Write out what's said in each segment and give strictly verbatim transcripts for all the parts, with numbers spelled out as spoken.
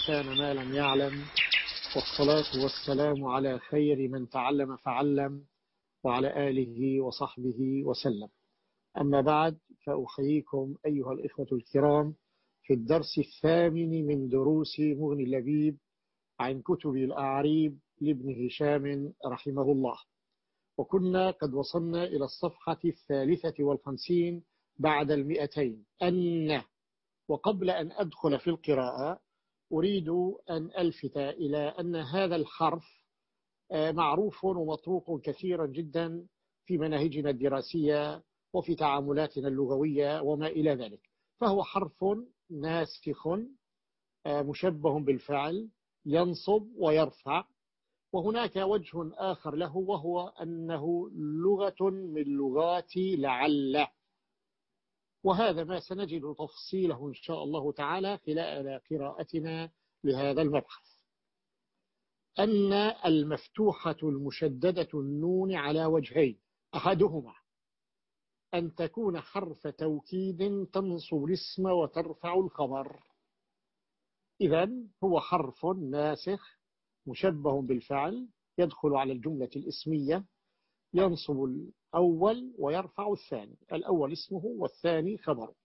الإنسان ما لم يعلم، والصلاة والسلام على خير من تعلم فعلم، وعلى آله وصحبه وسلم. أما بعد، فأحييكم أيها الإخوة الكرام في الدرس الثامن من دروس مغني اللبيب عن كتب الأعريب لابن هشام رحمه الله. وكنا قد وصلنا إلى الصفحة الثالثة والخمسين بعد المئتين أن. وقبل أن أدخل في القراءة أريد أن ألفت إلى أن هذا الحرف معروف ومطروق كثيرا جدا في مناهجنا الدراسية وفي تعاملاتنا اللغوية وما إلى ذلك. فهو حرف ناسخ مشبه بالفعل ينصب ويرفع. وهناك وجه آخر له، وهو أنه لغة من لغات لعل، وهذا ما سنجد تفصيله إن شاء الله تعالى خلال قراءتنا لهذا المبحث. أن المفتوحة المشددة النون على وجهين، أحدهما أن تكون حرف توكيد تنصب الاسم وترفع الخبر. إذن هو حرف ناسخ مشبه بالفعل يدخل على الجملة الاسمية، ينصب الأول ويرفع الثاني، الأول اسمه والثاني خبره.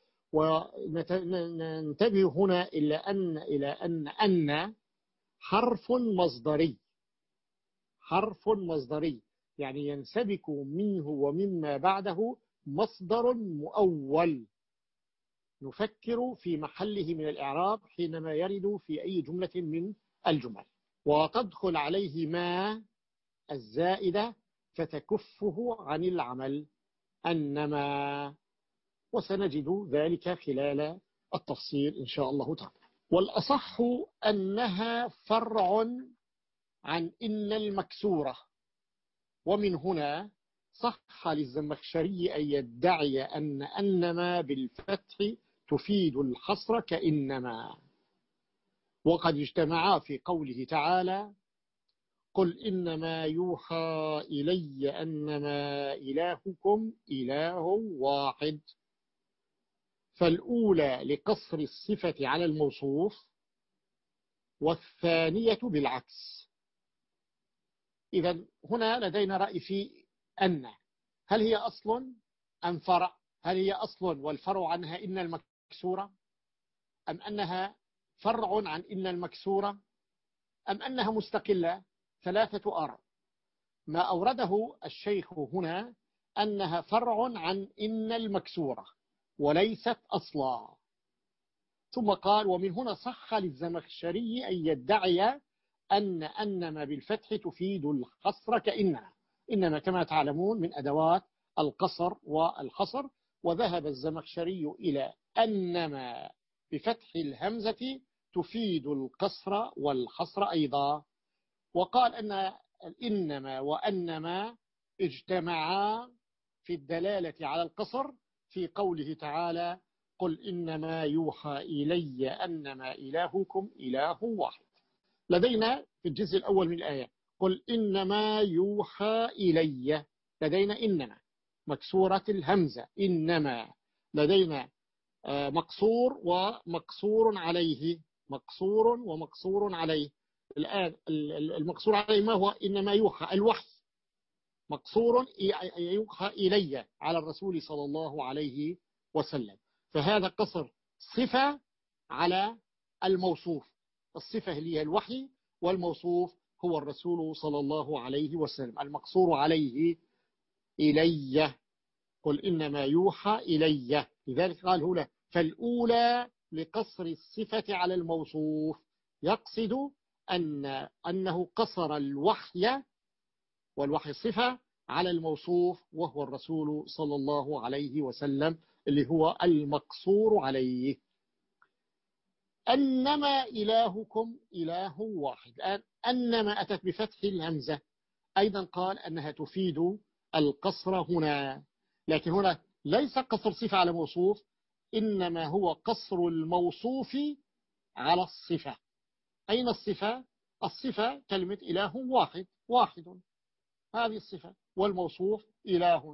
وننتبه هنا إلى أن إلى أن أن حرف مصدري، حرف مصدري يعني ينسبك منه ومما بعده مصدر مؤول نفكر في محله من الإعراب حينما يرد في أي جملة من الجمل، وتدخل عليه ما الزائدة فتكفه عن العمل، أنما، وسنجد ذلك خلال التفصيل إن شاء الله تعالى. والأصح أنها فرع عن إن المكسورة، ومن هنا صح للزمخشري أن يدعي أن أنما بالفتح تفيد الحصر كإنما، وقد اجتمعا في قوله تعالى: قل إنما يوحى إلي أنما إلهكم إله واحد. فالأولى لقصر الصفة على الموصوف، والثانية بالعكس. إذن هنا لدينا رأي في أن، هل هي أصل أم فرع؟ هل هي أصل والفرع عنها إن المكسورة، أم أنها فرع عن إن المكسورة، أم أنها مستقلة؟ ثلاثة آراء. ما أورده الشيخ هنا أنها فرع عن إن المكسورة وليست أصلا. ثم قال: ومن هنا صح للزمخشري أن يدعي أن أنما بالفتح تفيد الحصر كإنما. إنما كما تعلمون من أدوات القصر والحصر، وذهب الزمخشري إلى أنما بفتح الهمزة تفيد القصر والحصر أيضا. وقال أن إنما وأنما اجتمعا في الدلالة على القصر في قوله تعالى: قل إنما يوحى إلي أنما إلهكم إله واحد. لدينا في الجزء الأول من الآية قل إنما يوحى إلي، لدينا إنما مكسورة الهمزة إنما، لدينا مقصور ومقصور عليه، مقصور ومقصور عليه. الآن المقصور عليه ما هو؟ إنما يوحى الوحي، مقصور يوحى إلي على الرسول صلى الله عليه وسلم. فهذا قصر صفة على الموصوف، الصفة اللي هي الوحي والموصوف هو الرسول صلى الله عليه وسلم. المقصور عليه إلي، قل إنما يوحى إلي. لذلك قال هنا فالأولى لقصر الصفة على الموصوف، يقصد أن أنه قصر الوحي، والوحي الصفة، على الموصوف وهو الرسول صلى الله عليه وسلم اللي هو المقصور عليه. أنما إلهكم إله واحد. الآن أنما أتت بفتح الهمزة، أيضا قال أنها تفيد القصر هنا، لكن هنا ليس قصر صفة على موصوف، إنما هو قصر الموصوف على الصفة. أين الصفة؟ الصفة كلمة إله واحد، واحد، هذه الصفة، والموصوف إله.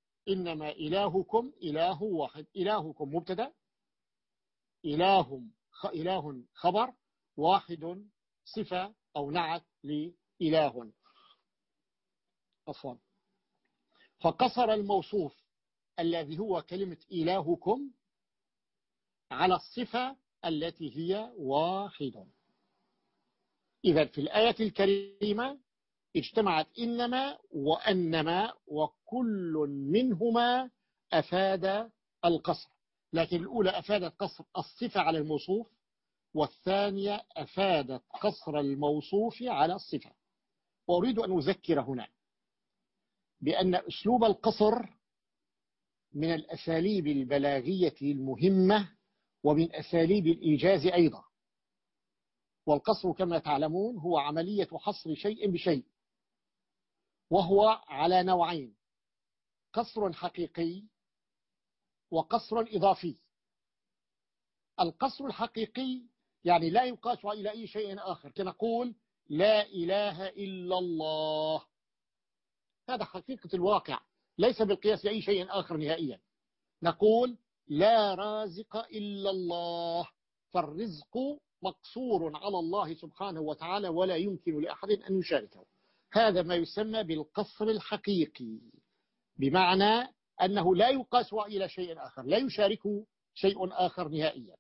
إنما إلهكم إله واحد. إلهكم مبتدأ، إله إله خبر، واحد صفة أو نعت لإله. عفوا. فقصر الموصوف الذي هو كلمة إلهكم على الصفة التي هي واحد. إذا في الآية الكريمة اجتمعت إنما وأنما، وكل منهما أفاد القصر، لكن الأولى أفادت قصر الصفة على الموصوف، والثانية أفادت قصر الموصوف على الصفة. وأريد أن أذكر هنا بأن أسلوب القصر من الأساليب البلاغية المهمة ومن أساليب الإيجاز أيضا. والقصر كما تعلمون هو عملية حصر شيء بشيء، وهو على نوعين: قصر حقيقي وقصر إضافي. القصر الحقيقي يعني لا يقاس إلى أي شيء آخر، كنقول لا إله إلا الله، هذا حقيقة الواقع ليس بالقياس لأي شيء آخر نهائيا. نقول لا رازق إلا الله، فالرزق مقصور على الله سبحانه وتعالى ولا يمكن لأحد أن يشاركه. هذا ما يسمى بالقصر الحقيقي، بمعنى أنه لا يقاس إلى شيء آخر، لا يشاركه شيء آخر نهائيا.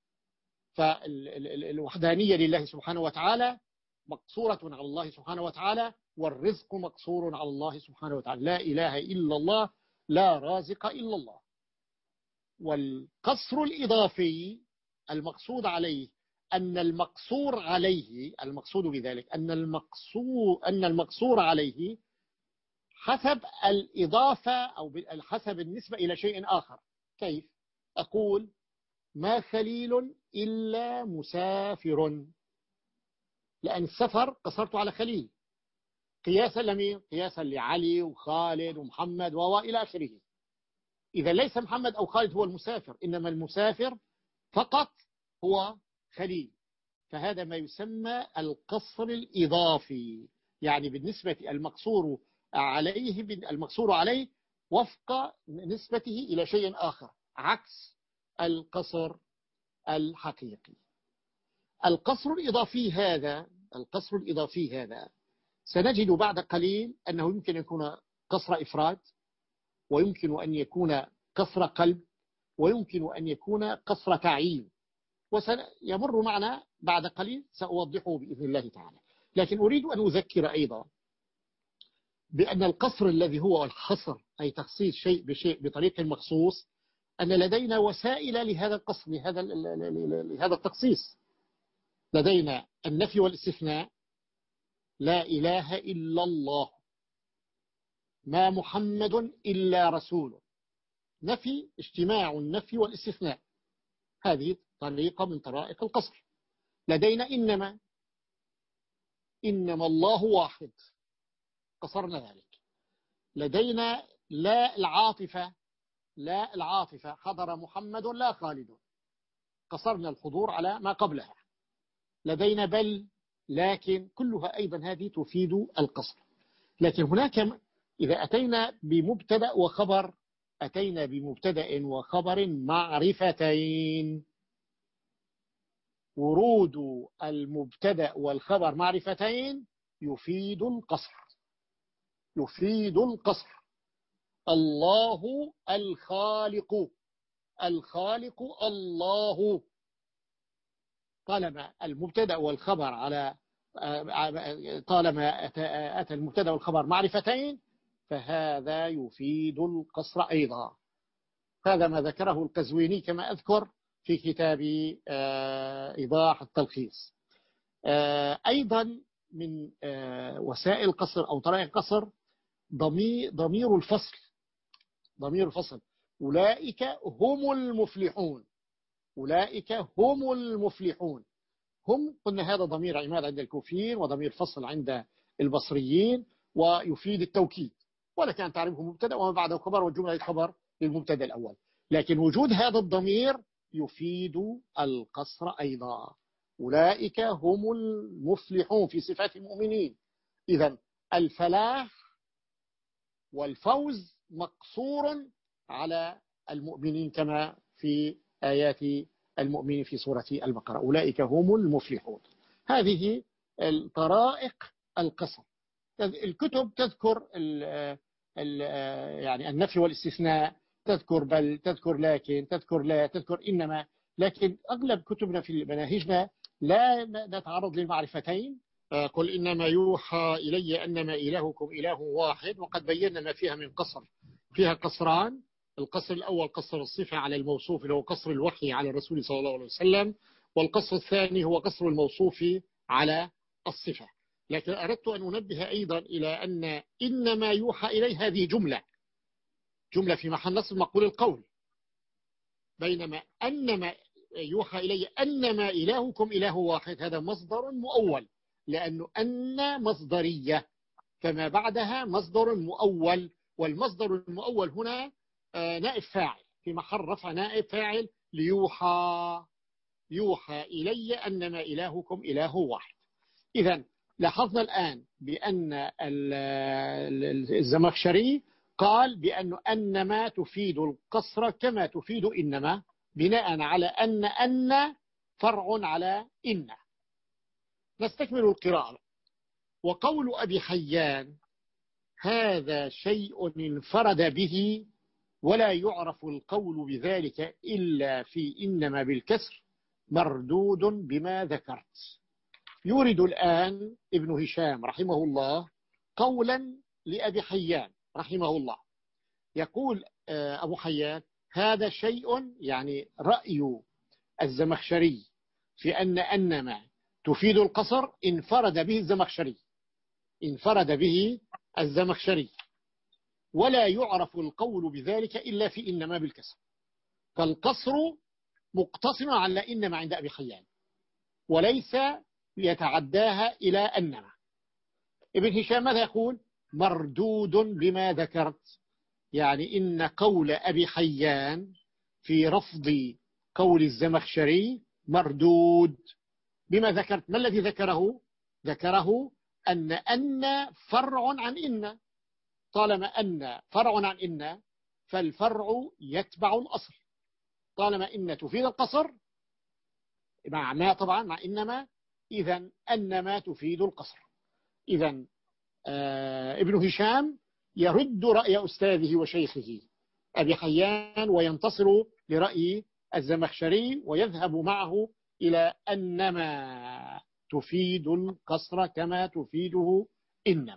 فالوحدانية لله سبحانه وتعالى مقصورة على الله سبحانه وتعالى، والرزق مقصور على الله سبحانه وتعالى. لا إله إلا الله، لا رازق إلا الله. والقصر الإضافي المقصود عليه أن المقصور عليه، المقصود بذلك أن المقصور, أن المقصور عليه حسب الإضافة أو حسب النسبة إلى شيء آخر. كيف؟ أقول ما خليل إلا مسافر، لأن السفر قصرت على خليل قياسا لمين؟ قياسا لعلي وخالد ومحمد وإلى آخره. إذا ليس محمد أو خالد هو المسافر، إنما المسافر فقط هو خليل. فهذا ما يسمى القصر الإضافي، يعني بالنسبة المقصور عليه المقصور عليه وفق نسبته إلى شيء آخر، عكس القصر الحقيقي. القصر الإضافي هذا القصر الإضافي هذا سنجد بعد قليل أنه يمكن أن يكون قصر إفراد، ويمكن أن يكون قصر قلب، ويمكن أن يكون قصر تعيين، وسيمر معنا بعد قليل سأوضحه بإذن الله تعالى. لكن أريد أن أذكر أيضا بأن القصر الذي هو الحصر، أي تخصيص شيء بشيء بطريق مخصوص، أن لدينا وسائل لهذا القصر، لهذا لهذا التخصيص. لدينا النفي والاستثناء، لا إله إلا الله، ما محمد إلا رسول. نفي، اجتماع النفي والاستثناء، هذه طريقة من طرائق القصر. لدينا إنما، إنما الله واحد، قصرنا ذلك. لدينا لا العاطفة، لا العاطفة، حضر محمد لا خالد، قصرنا الحضور على ما قبلها. لدينا بل، لكن، كلها أيضا هذه تفيد القصر. لكن هناك إذا أتينا بمبتدأ وخبر، أتينا بمبتدأ وخبر معرفتين. ورود المبتدأ والخبر معرفتين يفيد القصر، يفيد القصر. الله الخالق، الخالق الله. طالما المبتدأ والخبر على طالما أتى المبتدأ والخبر معرفتين فهذا يفيد القصر أيضا. هذا ما ذكره القزويني كما أذكر في كتاب إيضاح التلخيص. أيضا من وسائل القصر أو طرائق القصر ضمير الفصل، ضمير الفصل. أولئك هم المفلحون، أولئك هم المفلحون. هم قلنا هذا ضمير عماد عند الكوفيين وضمير فصل عند البصريين، ويفيد التوكيد، ولا كان تعرفه مبتدا وما بعده خبر، والجملة خبر للمبتدا الأول. لكن وجود هذا الضمير يفيد القصر أيضا. أولئك هم المفلحون في صفات المؤمنين. إذن الفلاح والفوز مقصور على المؤمنين كما في آيات المؤمنين في سورة البقرة، أولئك هم المفلحون. هذه الطرائق القصر. الكتب تذكر ال ال يعني النفي والاستثناء، تذكر بل، تذكر لكن، تذكر لا، تذكر إنما، لكن أغلب كتبنا في مناهجنا لا نتعرض للمعرفتين. قل إنما يوحى إلي أنما إلهكم إله واحد، وقد بينا ما فيها من قصر. فيها قصران: القصر الأول قصر الصفة على الموصوف اللي هو قصر الوحي على الرسول صلى الله عليه وسلم، والقصر الثاني هو قصر الموصوف على الصفة. لكن أردت أن أنبه أيضا إلى أن إنما يوحى إليه هذه جملة جملة في محل نصب مقبول القول، بينما أنما يوحى إلي أنما إلهكم إله واحد هذا مصدر مؤول، لأنه أن مصدرية فما بعدها مصدر مؤول، والمصدر المؤول هنا نائب فاعل في محل رفع نائب فاعل ليوحى. يوحى إلي أنما إلهكم إله واحد. إذن لاحظنا الآن بأن الزمخشري قال بأن أنما تفيد القصر كما تفيد إنما، بناء على أن أن فرع على إن. نستكمل القراءة. وقول أبي حيان: هذا شيء انفرد به ولا يعرف القول بذلك إلا في إنما بالكسر مردود بما ذكرت. يورد الآن ابن هشام رحمه الله قولا لأبي حيان رحمه الله. يقول أبو حيان: هذا شيء، يعني رأي الزمخشري في أن أنما تفيد القصر انفرد به الزمخشري انفرد به الزمخشري ولا يعرف القول بذلك إلا في إنما بالكسر. فالقصر مقتصر على إنما عند أبي حيان وليس يتعداها إلى أنما. ابن هشام ماذا يقول؟ مردود بما ذكرت، يعني إن قول أبي حيان في رفض قول الزمخشري مردود بما ذكرت. ما الذي ذكره؟ ذكره أن أن فرع عن إن، طالما أن فرع عن إن فالفرع يتبع الأصل. طالما إن تفيد القصر مع ما طبعا مع إنما، إذن أنما تفيد القصر. إذن آه ابن هشام يرد رأي أستاذه وشيخه أبي حيان وينتصر لرأي الزمخشري ويذهب معه إلى أنما تفيد القصر كما تفيده إنما.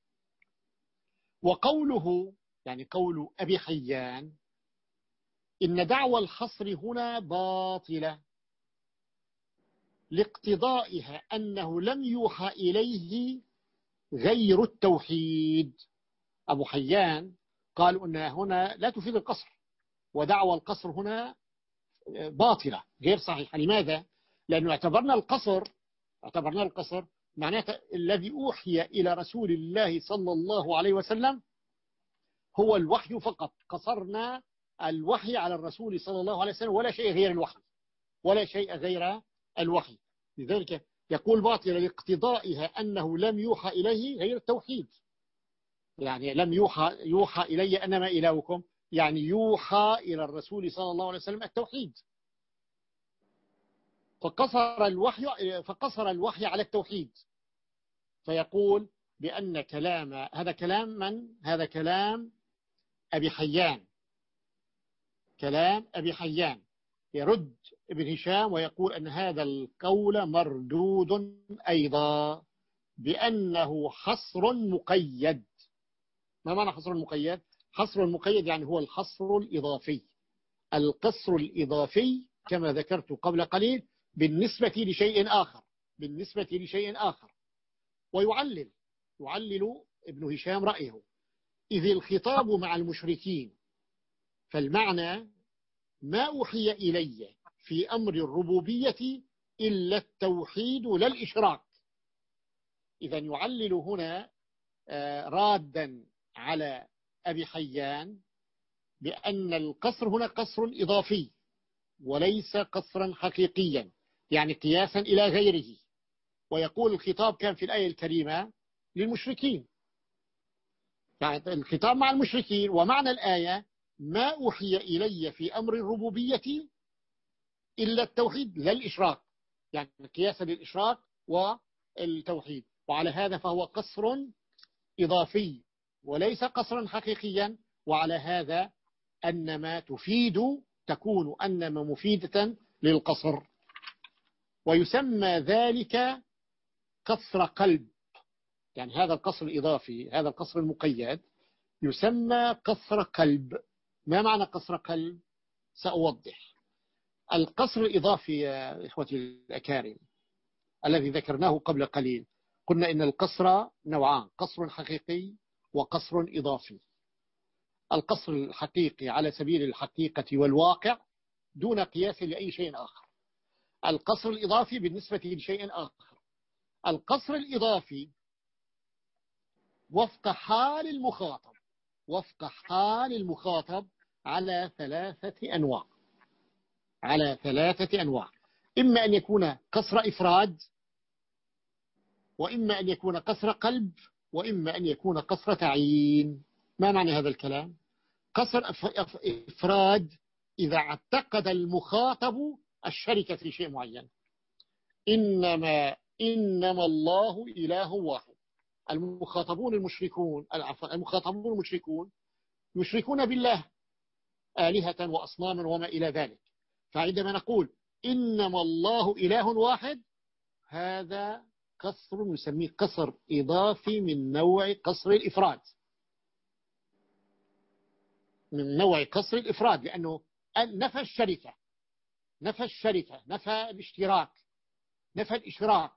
وقوله، يعني قول أبي حيان: إن دعوى الحصر هنا باطلة لاقتضائها أنه لم يوحى إليه غير التوحيد. أبو حيان قالوا أن هنا لا تفيد القصر، ودعوى القصر هنا باطلة غير صحيحة. لماذا؟ لأنه اعتبرنا القصر اعتبرنا القصر معناته الذي أوحي إلى رسول الله صلى الله عليه وسلم هو الوحي فقط. قصرنا الوحي على الرسول صلى الله عليه وسلم ولا شيء غير الوحي ولا شيء غير الوحي. لذلك يقول باطل لاقتضائها أنه لم يوحى إليه غير التوحيد. يعني لم يوحى يوحى إلي أنما إلهكم، يعني يوحى إلى الرسول صلى الله عليه وسلم التوحيد، فقصر الوحي فقصر الوحي على التوحيد. فيقول بأن كلام هذا كلام من؟ هذا كلام أبي حيان كلام أبي حيان يرد ابن هشام ويقول أن هذا القول مردود أيضا بأنه حصر مقيد. ما معنى حصر مقيد؟ حصر مقيد يعني هو الحصر الإضافي. القصر الإضافي كما ذكرت قبل قليل بالنسبة لشيء آخر بالنسبة لشيء آخر. ويعلل يعلل ابن هشام رأيه: إذ الخطاب مع المشركين فالمعنى ما أوحي إلي في أمر الربوبية إلا التوحيد لا الإشراك. إذا يعلل هنا رادا على أبي حيان بأن القصر هنا قصر إضافي وليس قصرا حقيقيا، يعني قياسا إلى غيره. ويقول الخطاب كان في الآية الكريمة للمشركين، يعني الخطاب مع المشركين، ومعنى الآية ما أوحي إلي في أمر الربوبية إلا التوحيد لا الإشراك، يعني قياسا للإشراك والتوحيد. وعلى هذا فهو قصر إضافي وليس قصرا حقيقيا. وعلى هذا أنما تفيد تكون أنما مفيدة للقصر، ويسمى ذلك قصر قلب. يعني هذا القصر الإضافي، هذا القصر المقيد يسمى قصر قلب. ما معنى قصر قلب؟ سأوضح. القصر الإضافي يا إخوتي الأكارم الذي ذكرناه قبل قليل، قلنا إن القصر نوعان: قصر حقيقي وقصر إضافي. القصر الحقيقي على سبيل الحقيقة والواقع دون قياس لأي شيء آخر. القصر الإضافي بالنسبة لشيء آخر. القصر الإضافي وفق حال المخاطب، وفق حال المخاطب على ثلاثة أنواع، على ثلاثة أنواع: إما أن يكون قصر إفراد، وإما أن يكون قصر قلب، وإما أن يكون قصر تعيين. ما معنى هذا الكلام؟ قصر إفراد إذا اعتقد المخاطب الشركة في شيء معين. إنما إنما الله إله واحد. المخاطبون المشركون المخاطبون المشركون يشركون بالله آلهة وأصناما وما إلى ذلك. فعندما نقول إنما الله إله واحد، هذا قصر نسميه قصر إضافي من نوع قصر الإفراد، من نوع قصر الإفراد، لأنه نفى الشركة، نفى الشركة، نفى الاشتراك، نفى الإشراك.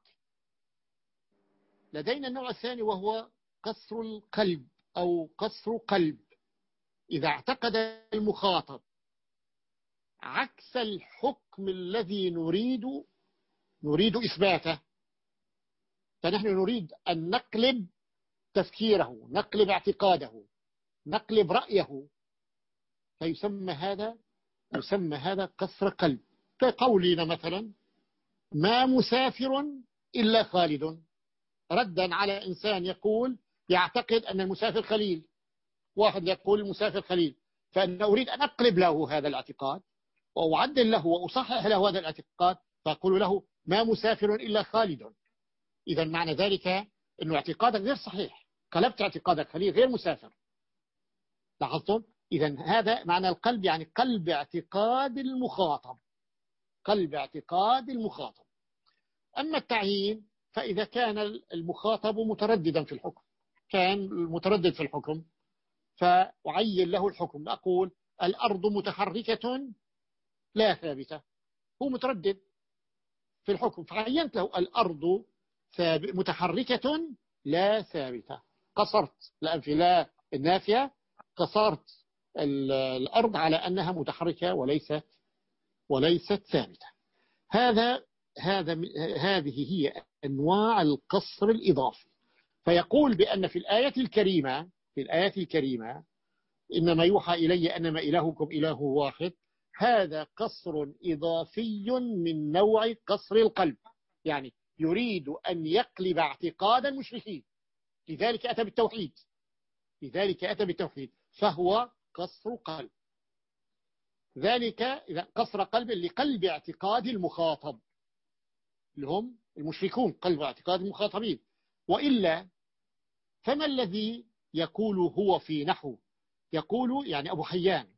لدينا النوع الثاني وهو قصر القلب أو قصر قلب، إذا اعتقد المخاطب عكس الحكم الذي نريد نريد إثباته، فنحن نريد أن نقلب تفكيره، نقلب اعتقاده، نقلب رأيه، فيسمى هذا يسمى هذا قصر قلب. كقولنا مثلا: ما مسافر إلا خالد، ردا على إنسان يقول يعتقد أن المسافر خليل. واحد يقول المسافر خليل، فأنا أريد أن أقلب له هذا الاعتقاد وأعدل له وأصحح له هذا الاعتقاد، فأقول له: ما مسافر إلا خالد. إذا معنى ذلك أنه اعتقادك غير صحيح، قلبت اعتقادك خليل غير مسافر. لاحظتم؟ إذا هذا معنى القلب، يعني قلب اعتقاد المخاطب، قلب اعتقاد المخاطب. أما التعيين فإذا كان المخاطب مترددا في الحكم، كان متردد في الحكم فأعين له الحكم، أقول: الأرض متحركة لا ثابتة. هو متردد في الحكم فعينت له الأرض متحركة لا ثابتة، قصرت الأنف لا النافية، قصرت الأرض على أنها متحركة وليست وليست ثابتة. هذا هذا هذه هي أنواع القصر الإضافي. فيقول بأن في الآية الكريمة في الآية الكريمة إنما يوحى إلي أنما إلهكم إله واحد، هذا قصر إضافي من نوع قصر القلب، يعني يريد أن يقلب اعتقاد المشركين، لذلك أتى بالتوحيد، لذلك أتى بالتوحيد، فهو قصر قلب. ذلك إذا قصر قلب لقلب اعتقاد المخاطب اللي هم المشركون، قلب اعتقاد المخاطبين. وإلا فما الذي يقول هو في نحو، يقول يعني أبو حيان،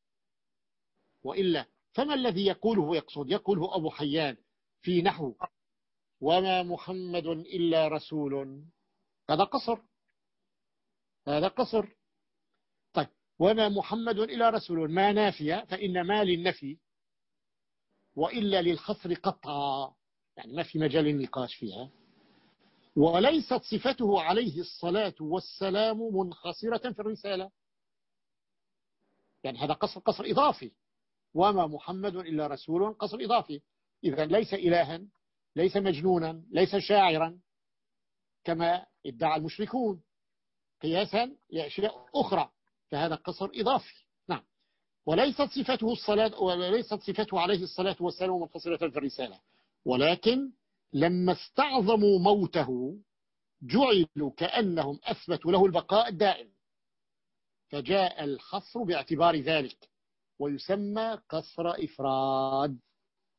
وإلا فما الذي يقوله يقصد يقوله أبو حيان في نحو وما محمد إلا رسول، هذا قصر، هذا قصر. طيب وما محمد إلا رسول، ما نافية، فإن ما للنفي وإلا للحصر قطعا، يعني ما في مجال النقاش فيها. وليست صفته عليه الصلاة والسلام منحصرة في الرسالة، يعني هذا قصر قصر إضافي. وما محمد إلا رسول قصر إضافي، إذا ليس إلها، ليس مجنونا، ليس شاعرا كما ادعى المشركون قياسا لأشياء أخرى، فهذا قصر إضافي. نعم. وليست صفته الصلاة وليست صفته عليه الصلاة والسلام منحصرة في الرسالة، ولكن لما استعظموا موته جعلوا كأنهم أثبتوا له البقاء الدائم، فجاء الحصر باعتبار ذلك، ويسمى قصر إفراد.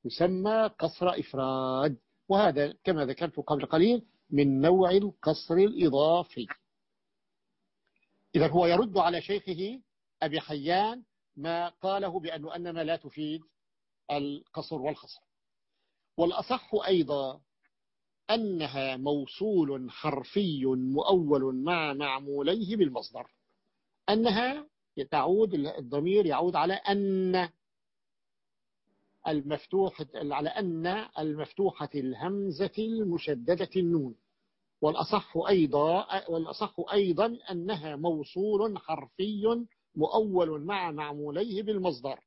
يسمى قصر إفراد، وهذا كما ذكرت قبل قليل من نوع القصر الإضافي. إذا هو يرد على شيخه أبي حيان ما قاله بأن أنما لا تفيد القصر والخصر. والأصح أيضا أنها موصول حرفي مؤول مع معموليه بالمصدر، أنها تعود الضمير يعود على أن المفتوحة على أن المفتوحة الهمزة المشددة النون. والأصح أيضا والأصح أيضا أنها موصول حرفي مؤول مع معموليه بالمصدر.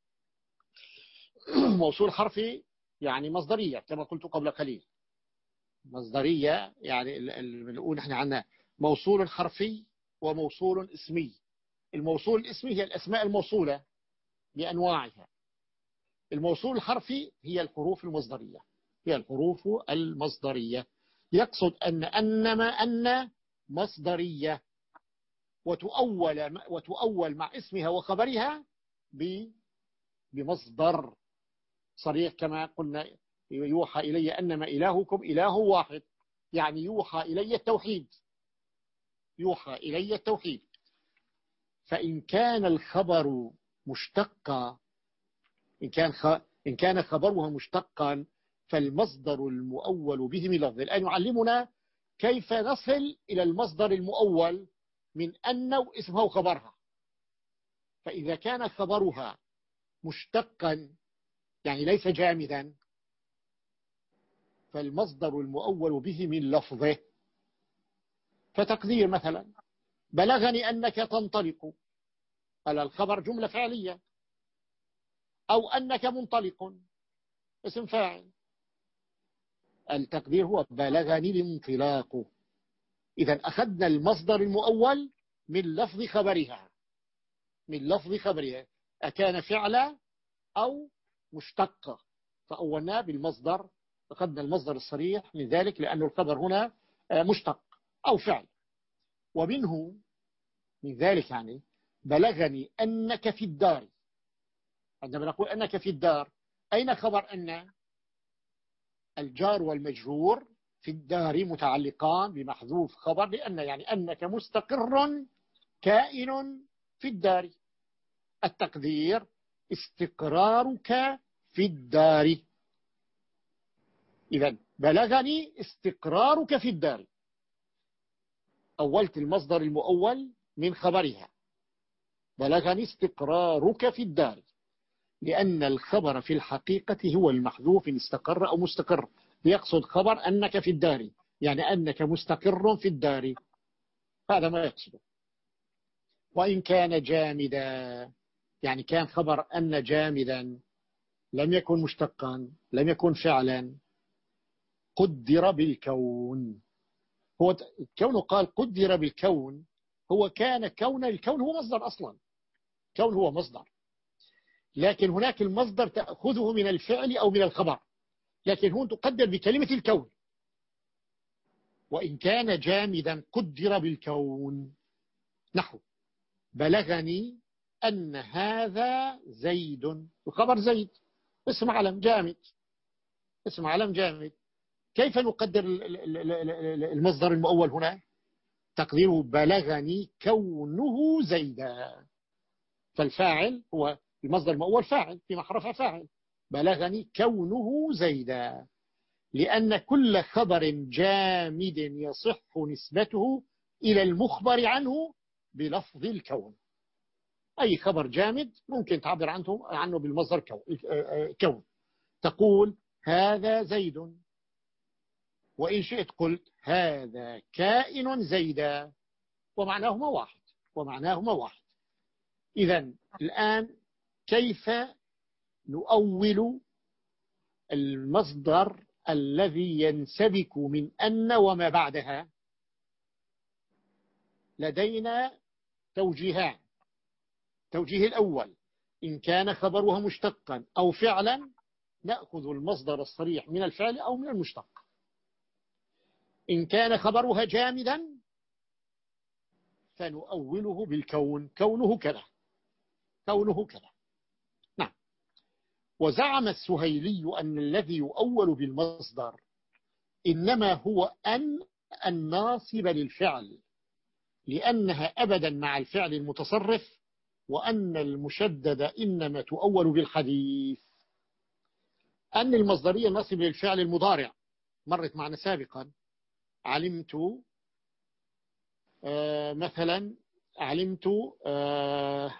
موصول حرفي يعني مصدرية كما قلت قبل قليل، مصدرية يعني بنقول نحن عندنا موصول حرفي وموصول اسمي. الموصول الاسمي هي الأسماء الموصولة بأنواعها، الموصول الحرفي هي الحروف المصدرية هي الحروف المصدرية. يقصد أن أنما أن مصدرية وتؤول وتؤول مع اسمها وخبرها بمصدر صريح، كما قلنا يوحى إلي أنما إلهكم إله واحد، يعني يوحى إلي التوحيد يوحى إلي التوحيد. فإن كان الخبر مشتقا إن كان خ... إن كان خبرها مشتقا فالمصدر المؤول به من لفظ. الآن يعلمنا كيف نصل إلى المصدر المؤول من أن واسمها وخبرها. فإذا كان خبرها مشتقا يعني ليس جامدا فالمصدر المؤول به من لفظه. فتقدير مثلا بلغني أنك تنطلق، على الخبر جملة فعلية، أو أنك منطلق اسم فاعل. التقدير هو بلغني الانطلاق. إذا أخذنا المصدر المؤول من لفظ خبرها من لفظ خبرها أكان فعلا أو مشتقة، فأولنا بالمصدر، أخذنا المصدر الصريح من ذلك لأن الخبر هنا مشتق أو فعل. ومنه من ذلك يعني بلغني أنك في الدار. عندما نقول أنك في الدار أين خبر أن؟ الجار والمجرور في الدار متعلقان بمحذوف خبر لأن، يعني أنك مستقر كائن في الدار. التقدير استقرارك في الدار. إذن بلغني استقرارك في الدار، أولت المصدر المؤول من خبرها بلغني استقرارك في الدار، لأن الخبر في الحقيقة هو المحذوف إن استقر أو مستقر. يقصد خبر أنك في الدار يعني أنك مستقر في الدار، هذا ما يقصده. وإن كان جامدا يعني كان خبر أن جامدا لم يكن مشتقا لم يكن فعلا قدر بالكون. هو كونه قال قدر بالكون هو كان كون الكون هو مصدر أصلا، كون هو مصدر، لكن هناك المصدر تأخذه من الفعل أو من الخبر، لكن هون تقدر بكلمة الكون. وإن كان جامدا قدر بالكون، نحو بلغني أن هذا زيد، الخبر زيد اسم علم جامد اسم علم جامد. كيف نقدر المصدر المؤول هنا؟ تقديره بلغني كونه زيدا، فالفاعل هو المصدر المؤول فاعل في محرف فاعل، بلغني كونه زيدا، لأن كل خبر جامد يصح نسبته إلى المخبر عنه بلفظ الكون. أي خبر جامد ممكن تعبر عنه عنه بالمصدر كون. تقول هذا زيد، وإن شئت قلت هذا كائن زيدا، ومعناهما واحد ومعناهما واحد. إذن الآن كيف نؤول المصدر الذي ينسبك من أن وما بعدها؟ لدينا توجيهان. توجيه الأول إن كان خبرها مشتقا أو فعلا نأخذ المصدر الصريح من الفعل أو من المشتق. إن كان خبرها جامدا فنؤوله بالكون، كونه كذا كونه كذا. نعم. وزعم السهيلي أن الذي يؤول بالمصدر إنما هو أن الناصب للفعل، لأنها أبدا مع الفعل المتصرف، وأن المشدد إنما تؤول بالحديث. أن المصدرية ناصب للفعل المضارع مرت معنا سابقا. علمت آه مثلا علمت آه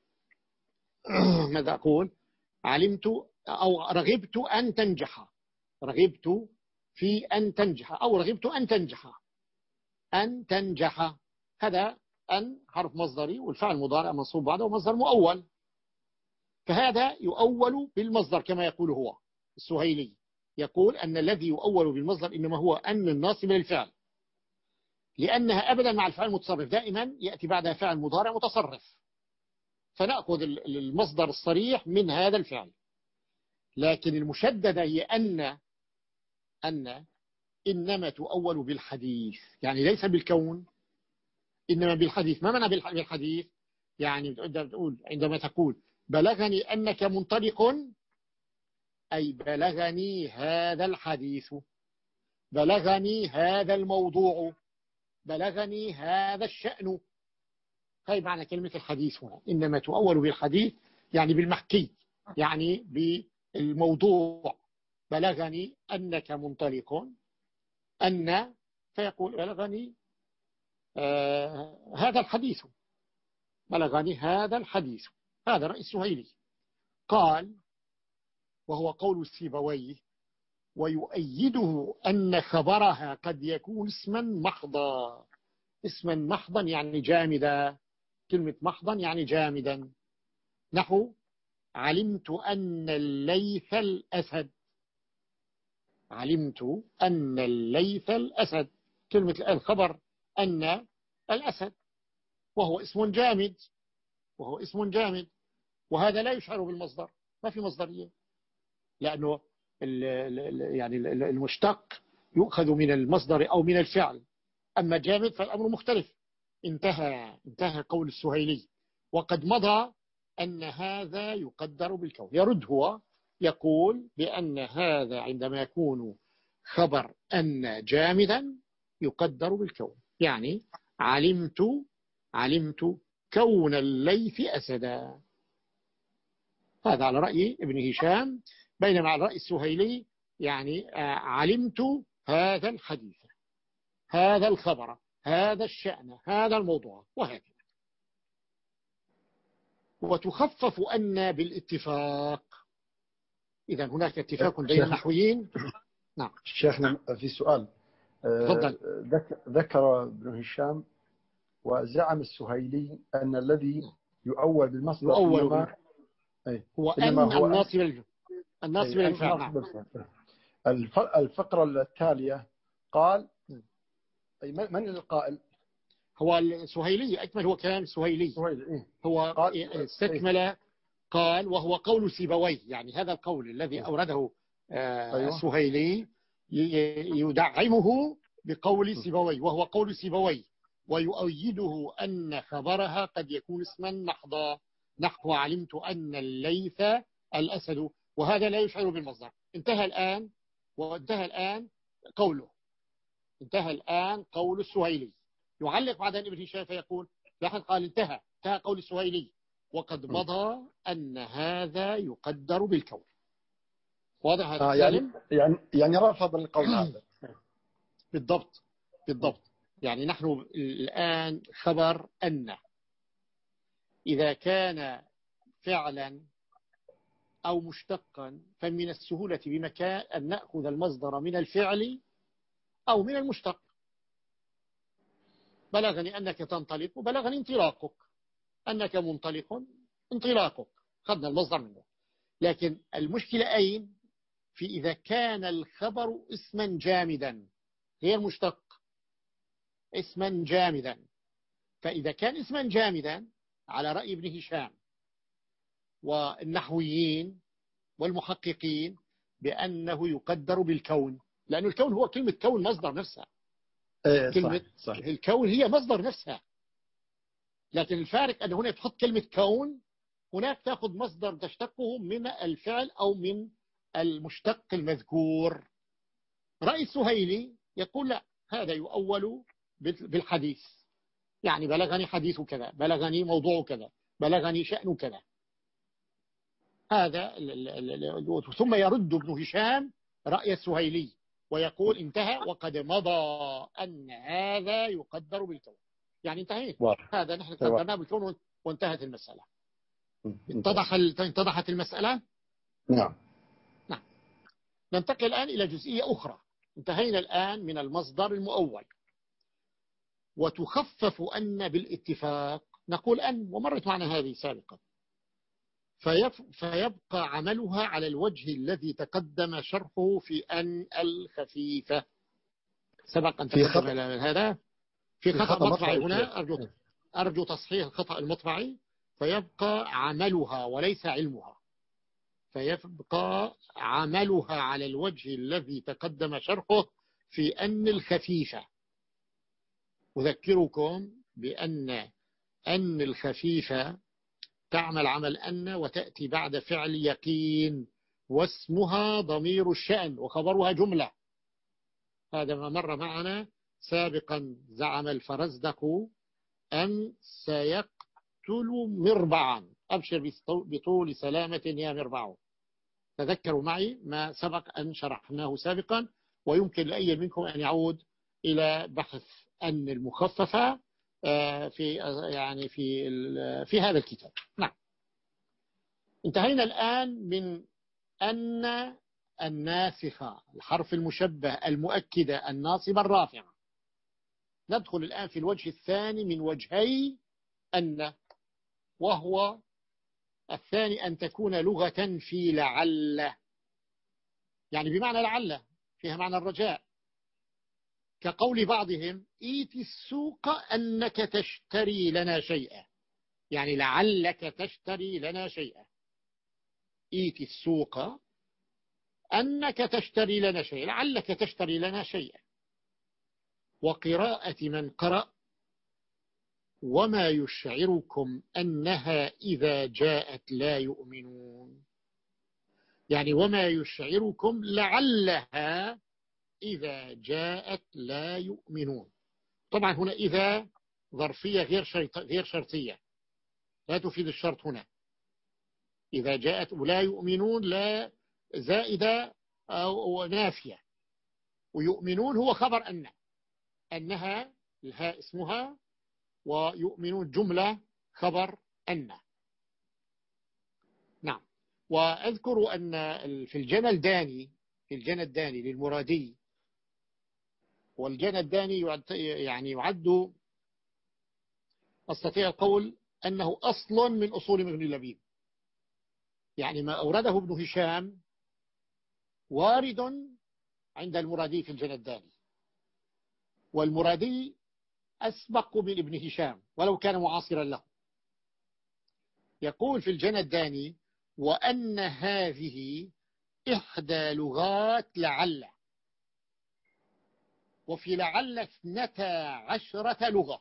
ماذا أقول علمت أو رغبت أن تنجح، رغبت في أن تنجح، أو رغبت أن تنجح، أن تنجح. هذا أن حرف مصدري، والفعل مضارع منصوب بعده ومصدر مؤول، فهذا يؤول بالمصدر كما يقول هو السهيلي. يقول أن الذي يؤول بالمصدر إنما هو أن الناصب للفعل، لأنها أبدا مع الفعل المتصرف دائما يأتي بعدها فعل مضارع متصرف، فنأخذ المصدر الصريح من هذا الفعل. لكن المشددة هي أن أن إنما تؤول بالحديث، يعني ليس بالكون، إنما بالحديث. ما معنى بالحديث؟ يعني تقول عندما تقول بلغني أنك منطلق، أي بلغني هذا الحديث، بلغني هذا الموضوع، بلغني هذا الشأن. هاي معنى كلمة الحديث هنا. إنما تؤول بالحديث يعني بالمحكي، يعني بالموضوع. بلغني أنك منطلق، أن فيقول بلغني آه هذا الحديث، بلغني هذا الحديث. هذا رأي السهيلي. قال وهو قول سيبويه: ويؤيده أن خبرها قد يكون اسما محضا. اسما محضا يعني جامدا، كلمة محضا يعني جامدا. نحو علمت أن الليث الأسد، علمت أن الليث الأسد، كلمة الخبر أن الأسد، وهو اسم جامد، وهو اسم جامد. وهذا لا يشعر بالمصدر، ما في مصدرية، لأنه يعني المشتق يؤخذ من المصدر أو من الفعل، أما جامد فالأمر مختلف. انتهى انتهى قول السهيلي. وقد مضى أن هذا يقدر بالكون. يرد هو يقول بأن هذا عندما يكون خبر أن جامدا يقدر بالكون، يعني علمت علمت كون الليث أسدا. هذا على رأي ابن هشام، بينما على رأي السهيلي يعني علمت هذا الحديث، هذا الخبر، هذا الشأن، هذا الموضوع، وهكذا. وتخفف أن بالاتفاق. إذا هناك اتفاق بين النحويين. نعم شيخنا في سؤال. تفضل. ذكر ابن هشام وزعم السهيلي أن الذي يؤول بالمصدر يؤول إنما هو إنما أن هو الناصب الناصب للفعل. نعم. الفقرة التالية قال من القائل؟ هو السهيلي. أكمل هو كلام السهيلي. إيه؟ هو استكمل إيه؟ قال وهو قول سيبويه، يعني هذا القول الذي أورده آه أيوة. السهيلي يدعمه بقول سيبويه، وهو قول سيبويه. ويؤيده أن خبرها قد يكون اسما محضا، نحو علمت أن الليث الأسد، وهذا لا يشعر بالمصدر. انتهى الآن وانتهى الآن قوله، انتهى الآن قول السهيلي. يعلق بعد ابن هشام فيقول لاحظ قال انتهى انتهى قول السهيلي وقد مضى أن هذا يقدر بالكون. واضح هذا آه يعني يعني يعني رفض القول هذا. بالضبط بالضبط. يعني نحن الآن خبر أن إذا كان فعلا أو مشتقا فمن السهولة بمكان أن نأخذ المصدر من الفعل أو من المشتق. بلغني أنك تنطلق وبلغني انطلاقك، أنك منطلق انطلاقك، خذنا المصدر منه. لكن المشكلة أين؟ في إذا كان الخبر اسما جامدا غير مشتق، اسما جامدا. فإذا كان اسما جامدا على رأي ابن هشام والنحويين والمحققين بأنه يقدر بالكون، لأن الكون هو كلمة كون مصدر نفسها. إيه كلمة صح. صح. الكون هي مصدر نفسها، لكن الفارق أن هنا تحط كلمة كون هناك تأخذ مصدر تشتقه من الفعل أو من المشتق المذكور. رأي السهيلي يقول لا، هذا يؤول بالحديث، يعني بلغني حديث كذا، بلغني موضوع كذا، بلغني شأن كذا. هذا ثم يرد ابن هشام رأي السهيلي ويقول انتهى وقد مضى أن هذا يقدر بالكون. يعني انتهيت، هذا نحن قدرناه بالكون وانتهت المسألة. اتضح اتضحت المسألة؟ نعم. نعم. ننتقل الآن إلى جزئية أخرى. انتهينا الآن من المصدر المؤول. وتخفف أن بالاتفاق، نقول أن، ومرت معنا هذه سابقا، فيبقى عملها على الوجه الذي تقدم شرحه في أن الخفيفة. سبق أن تقدم هذا في خطأ مطبعي هنا، أرجو, أرجو تصحيح الخطأ المطبعي. فيبقى عملها وليس علمها، فيبقى عملها على الوجه الذي تقدم شرحه في أن الخفيفة. أذكركم بأن أن الخفيفة تعمل عمل أن وتأتي بعد فعل يقين، واسمها ضمير الشأن وخبرها جملة. هذا ما مر معنا سابقا. زعم الفرزدق أن سيقتل مربعا، أبشر بطول سلامة يا مربع. تذكروا معي ما سبق أن شرحناه سابقا، ويمكن لأي منكم أن يعود إلى بحث أن المخففة في يعني في في هذا الكتاب. نعم. انتهينا الآن من أن الناسخة، الحرف المشبه، المؤكدة، الناصبة، الرافعة. ندخل الآن في الوجه الثاني من وجهي أن، وهو الثاني أن تكون لغة في لعل، يعني بمعنى لعل فيها معنى الرجاء، كقول بعضهم إيت السوق أنك تشتري لنا شيئا، يعني لعلك تشتري لنا شيئا. إيت السوق أنك تشتري لنا شيئا، لعلك تشتري لنا شيئا. وقراءة من قرأ وما يشعركم أنها إذا جاءت لا يؤمنون، يعني وما يشعركم لعلها إذا جاءت لا يؤمنون. طبعا هنا إذا ظرفية غير شرط غير شرطية، لا تفيد الشرط هنا. إذا جاءت ولا يؤمنون لا زائدة أو نافية، ويؤمنون هو خبر أن، أنها الهاء اسمها، ويؤمنون جملة خبر أن. نعم. وأذكر أن في الجنى الداني، في الجنى الداني للمرادي، والجنى الداني يعد يعني يعد أستطيع القول أنه أصل من أصول مغني اللبيب، يعني ما أورده ابن هشام وارد عند المرادي في الجنى الداني، والمرادي أسبق من ابن هشام ولو كان معاصرا له. يقول في الجنى الداني وأن هذه إحدى لغات لعل، وفي لعل اثنتا عشرة لغة.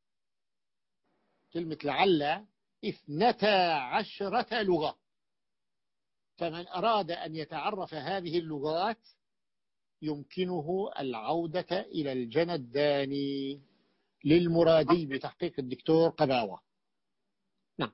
كلمة لعل اثنتا عشرة لغة، فمن أراد أن يتعرف هذه اللغات يمكنه العودة إلى الجنى الداني للمرادي بتحقيق الدكتور قباوة. نعم.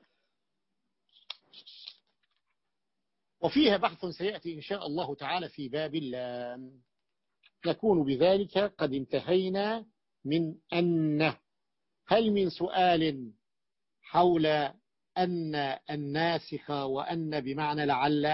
وفيها بحث سيأتي إن شاء الله تعالى في باب اللام. نكون بذلك قد انتهينا من أن. هل من سؤال حول أن الناسخة وأن بمعنى لعل،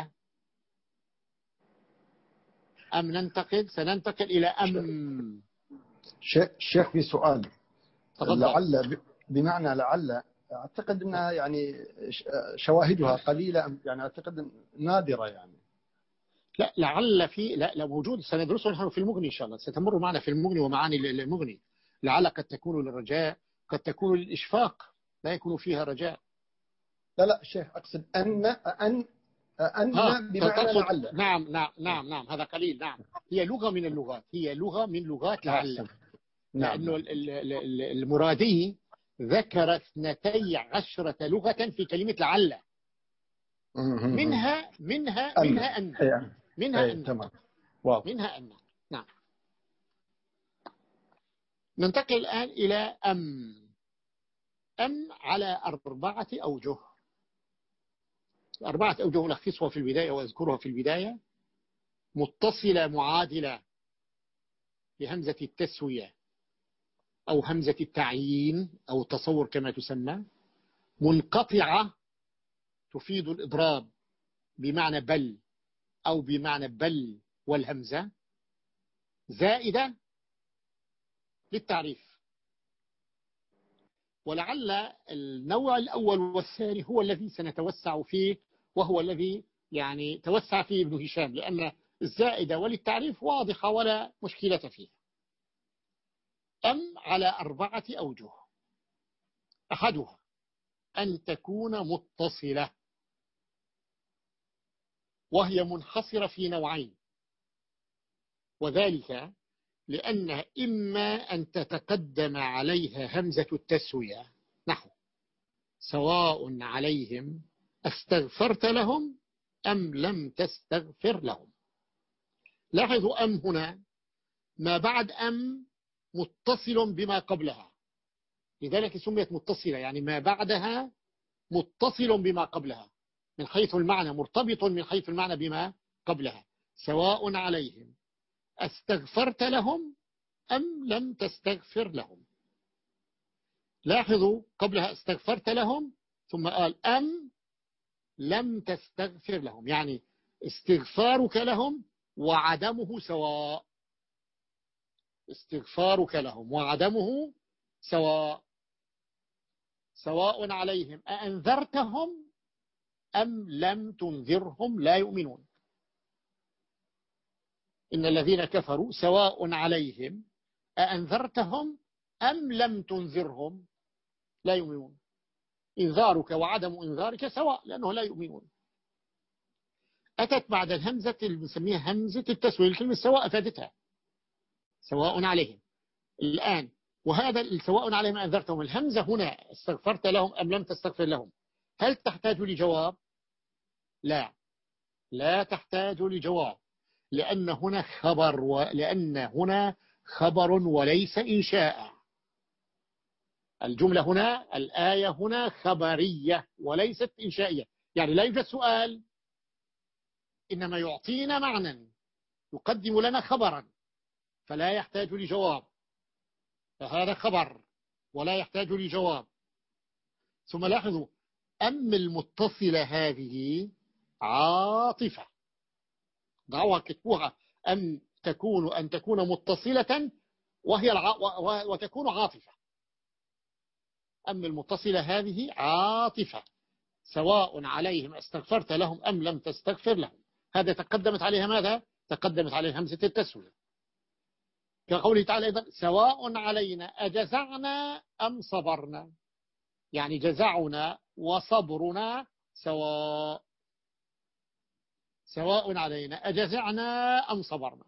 أم ننتقل سننتقل إلى أم؟ شيخ في سؤال. تفضل. لعل بمعنى لعل أعتقد أنها يعني شواهدها قليلة، يعني أعتقد نادرة يعني. لا لعل في لا لا موجود، سندرسه نحن في المغني إن شاء الله، ستمر معنا في المغني ومعاني المغني. لعل قد تكون للرجاء، قد تكون للإشفاق، لا يكون فيها رجاء. لا لا شيخ أقصد أن أن أن بمعنى لعل. نعم نعم نعم نعم هذا قليل. نعم هي لغة من اللغات، هي لغة من لغات لعل. نعم. لأنه المرادي ذكر اثنتي عشرة لغة في كلمة لعل، منها منها أن. منها أن أي. منها أي. أن تمام. واو. منها أن. نعم. ننتقل الآن إلى أم. أم على أربعة أوجه. أربعة أوجه ألخصها في البداية وأذكرها في البداية: متصلة معادلة بهمزة التسوية أو همزة التعيين أو التصور كما تسمى، منقطعة تفيد الإضراب بمعنى بل أو بمعنى بل والهمزة، زائدة للتعريف. ولعل النوع الأول والثاني هو الذي سنتوسع فيه، وهو الذي يعني توسع فيه ابن هشام، لأن الزائدة وللتعريف واضحة ولا مشكلة فيها. أم على أربعة أوجه: أحدها أن تكون متصلة، وهي منحصرة في نوعين، وذلك لأنها إما أن تتقدم عليها همزة التسوية، نحو سواء عليهم استغفرت لهم أم لم تستغفر لهم. لاحظوا أم هنا ما بعد أم متصل بما قبلها، لذلك سميت متصلة، يعني ما بعدها متصل بما قبلها من حيث المعنى، مرتبط من حيث المعنى بما قبلها. سواء عليهم استغفرت لهم أم لم تستغفر لهم. لاحظوا قبلها استغفرت لهم ثم قال أم لم تستغفر لهم، يعني استغفارك لهم وعدمه سواء. استغفارك لهم وعدمه سواء. سواء عليهم أأنذرتهم أم لم تنذرهم لا يؤمنون. إن الذين كفروا سواء عليهم أأنذرتهم أم لم تنذرهم لا يؤمنون. إنذارك وعدم إنذارك سواء، لأنه لا يؤمنون. أتت بعد الهمزة اللي بنسميها همزة التسوية، الكلمة سواء أفادتها، سواء عليهم الآن. وهذا السواء عليهم أنذرتهم، الهمزة هنا استغفرت لهم أم لم تستغفر لهم، هل تحتاج لجواب؟ لا، لا تحتاج لجواب، لأن هنا خبر ولأن هنا خبر وليس إنشاء. الجملة هنا، الآية هنا خبرية وليست إنشائية، يعني لا يوجد سؤال، إنما يعطينا معنى يقدم لنا خبرا فلا يحتاج لجواب، فهذا خبر ولا يحتاج لجواب. ثم لاحظوا أم المتصلة هذه عاطفة، ضعوها كتبوها، أن تكون أن تكون متصلة وهي الع... و... وتكون عاطفة. أم المتصلة هذه عاطفة، سواء عليهم استغفرت لهم أم لم تستغفر لهم. هذا تقدمت عليها ماذا؟ تقدمت عليها همزة التسوية، كقوله تعالى أيضا سواء علينا أجزعنا أم صبرنا، يعني جزعنا وصبرنا سواء. سواء علينا أجزعنا أم صبرنا،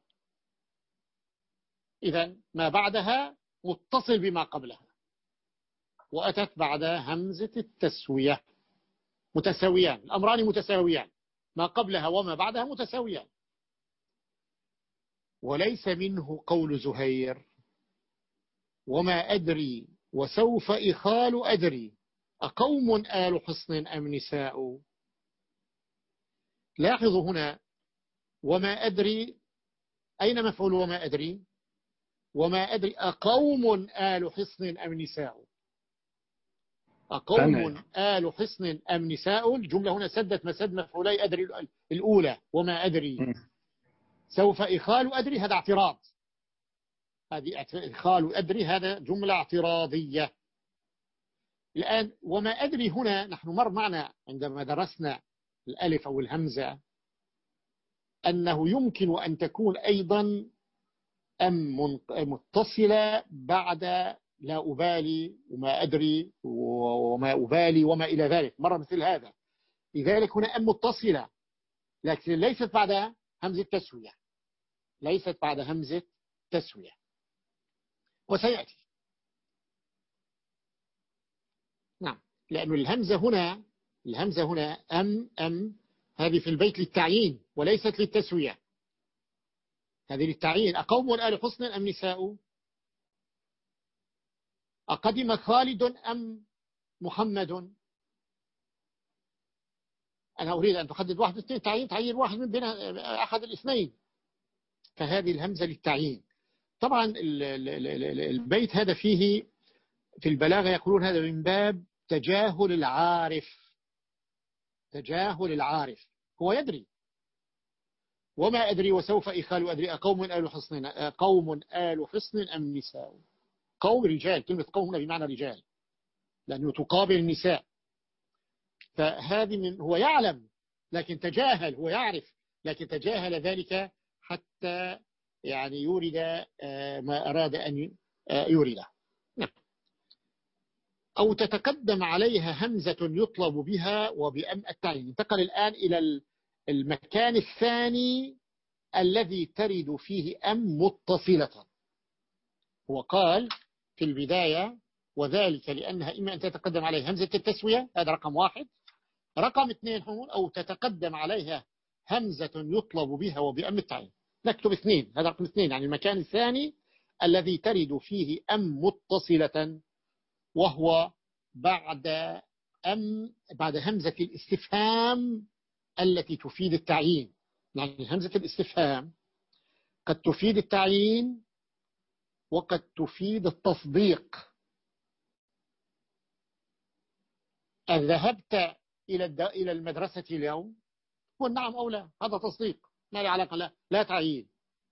إذن ما بعدها متصل بما قبلها، وأتت بعدها همزة التسوية، متساويان، الأمران متساويان، ما قبلها وما بعدها متساويان. وليس منه قول زهير وما أدري وسوف إخال أدري أقوم آل حصن أم نساء. لاحظوا هنا وما أدري، أين مفعول وما أدري؟ وما أدري أقوم آل حصن أم نساء. أقوم آل حصن أم نساء، الجملة هنا سدت مسد مفعولي أدري الأولى وما أدري. سوف إخال أدري هذا اعتراض، هذه إخال أدري هذا جملة اعتراضية. الآن وما أدري هنا نحن مر معنا عندما درسنا الألف أو الهمزة أنه يمكن أن تكون أيضا أم متصلة بعد لا أبالي وما أدري وما أبالي وما إلى ذلك، مرة مثل هذا. لذلك هنا أم متصلة لكن ليست بعد همزة تسوية، ليست بعد همزة تسوية، وسيأتي. لأن الهمزة هنا الهمزة هنا أم أم هذه في البيت للتعيين وليست للتسوية. هذه للتعيين. أقوم آل حسن أم نساء؟ أقدم خالد أم محمد؟ أنا أريد أن تحدد واحد اثنين تعيين تعيين واحد من بين أحد الاثنين. فهذه الهمزة للتعيين. طبعا البيت هذا فيه في البلاغة يقولون هذا من باب تجاهل العارف. تجاهل العارف هو يدري وما أدري وسوف إخال أدري أقوم آل حصن قوم آل حصن أم نساء؟ قوم رجال. كلمة قوم هنا بمعنى رجال لأنه تقابل النساء. فهذه من هو يعلم لكن تجاهل. هو يعرف لكن تجاهل ذلك حتى يعني يورد ما أراد أن يورده. نعم. أو تتقدم عليها همزة يطلب بها وبأم التعيين. انتقل الآن إلى المكان الثاني الذي ترد فيه أم متصلة. هو قال في البداية وذلك لأنها إما أن تتقدم عليها همزة التسوية. هذا رقم واحد. رقم اثنين أو تتقدم عليها همزة يطلب بها وبأم التعيين. نكتب اثنين. هذا رقم اثنين يعني المكان الثاني الذي ترد فيه أم متصلة وهو بعد أم بعد همزة الاستفهام التي تفيد التعيين. يعني همزة الاستفهام قد تفيد التعيين وقد تفيد التصديق. أذهبت إلى إلى المدرسة اليوم؟ قل نعم أو لا. هذا تصديق ما له علاقة لا, لا تعيين.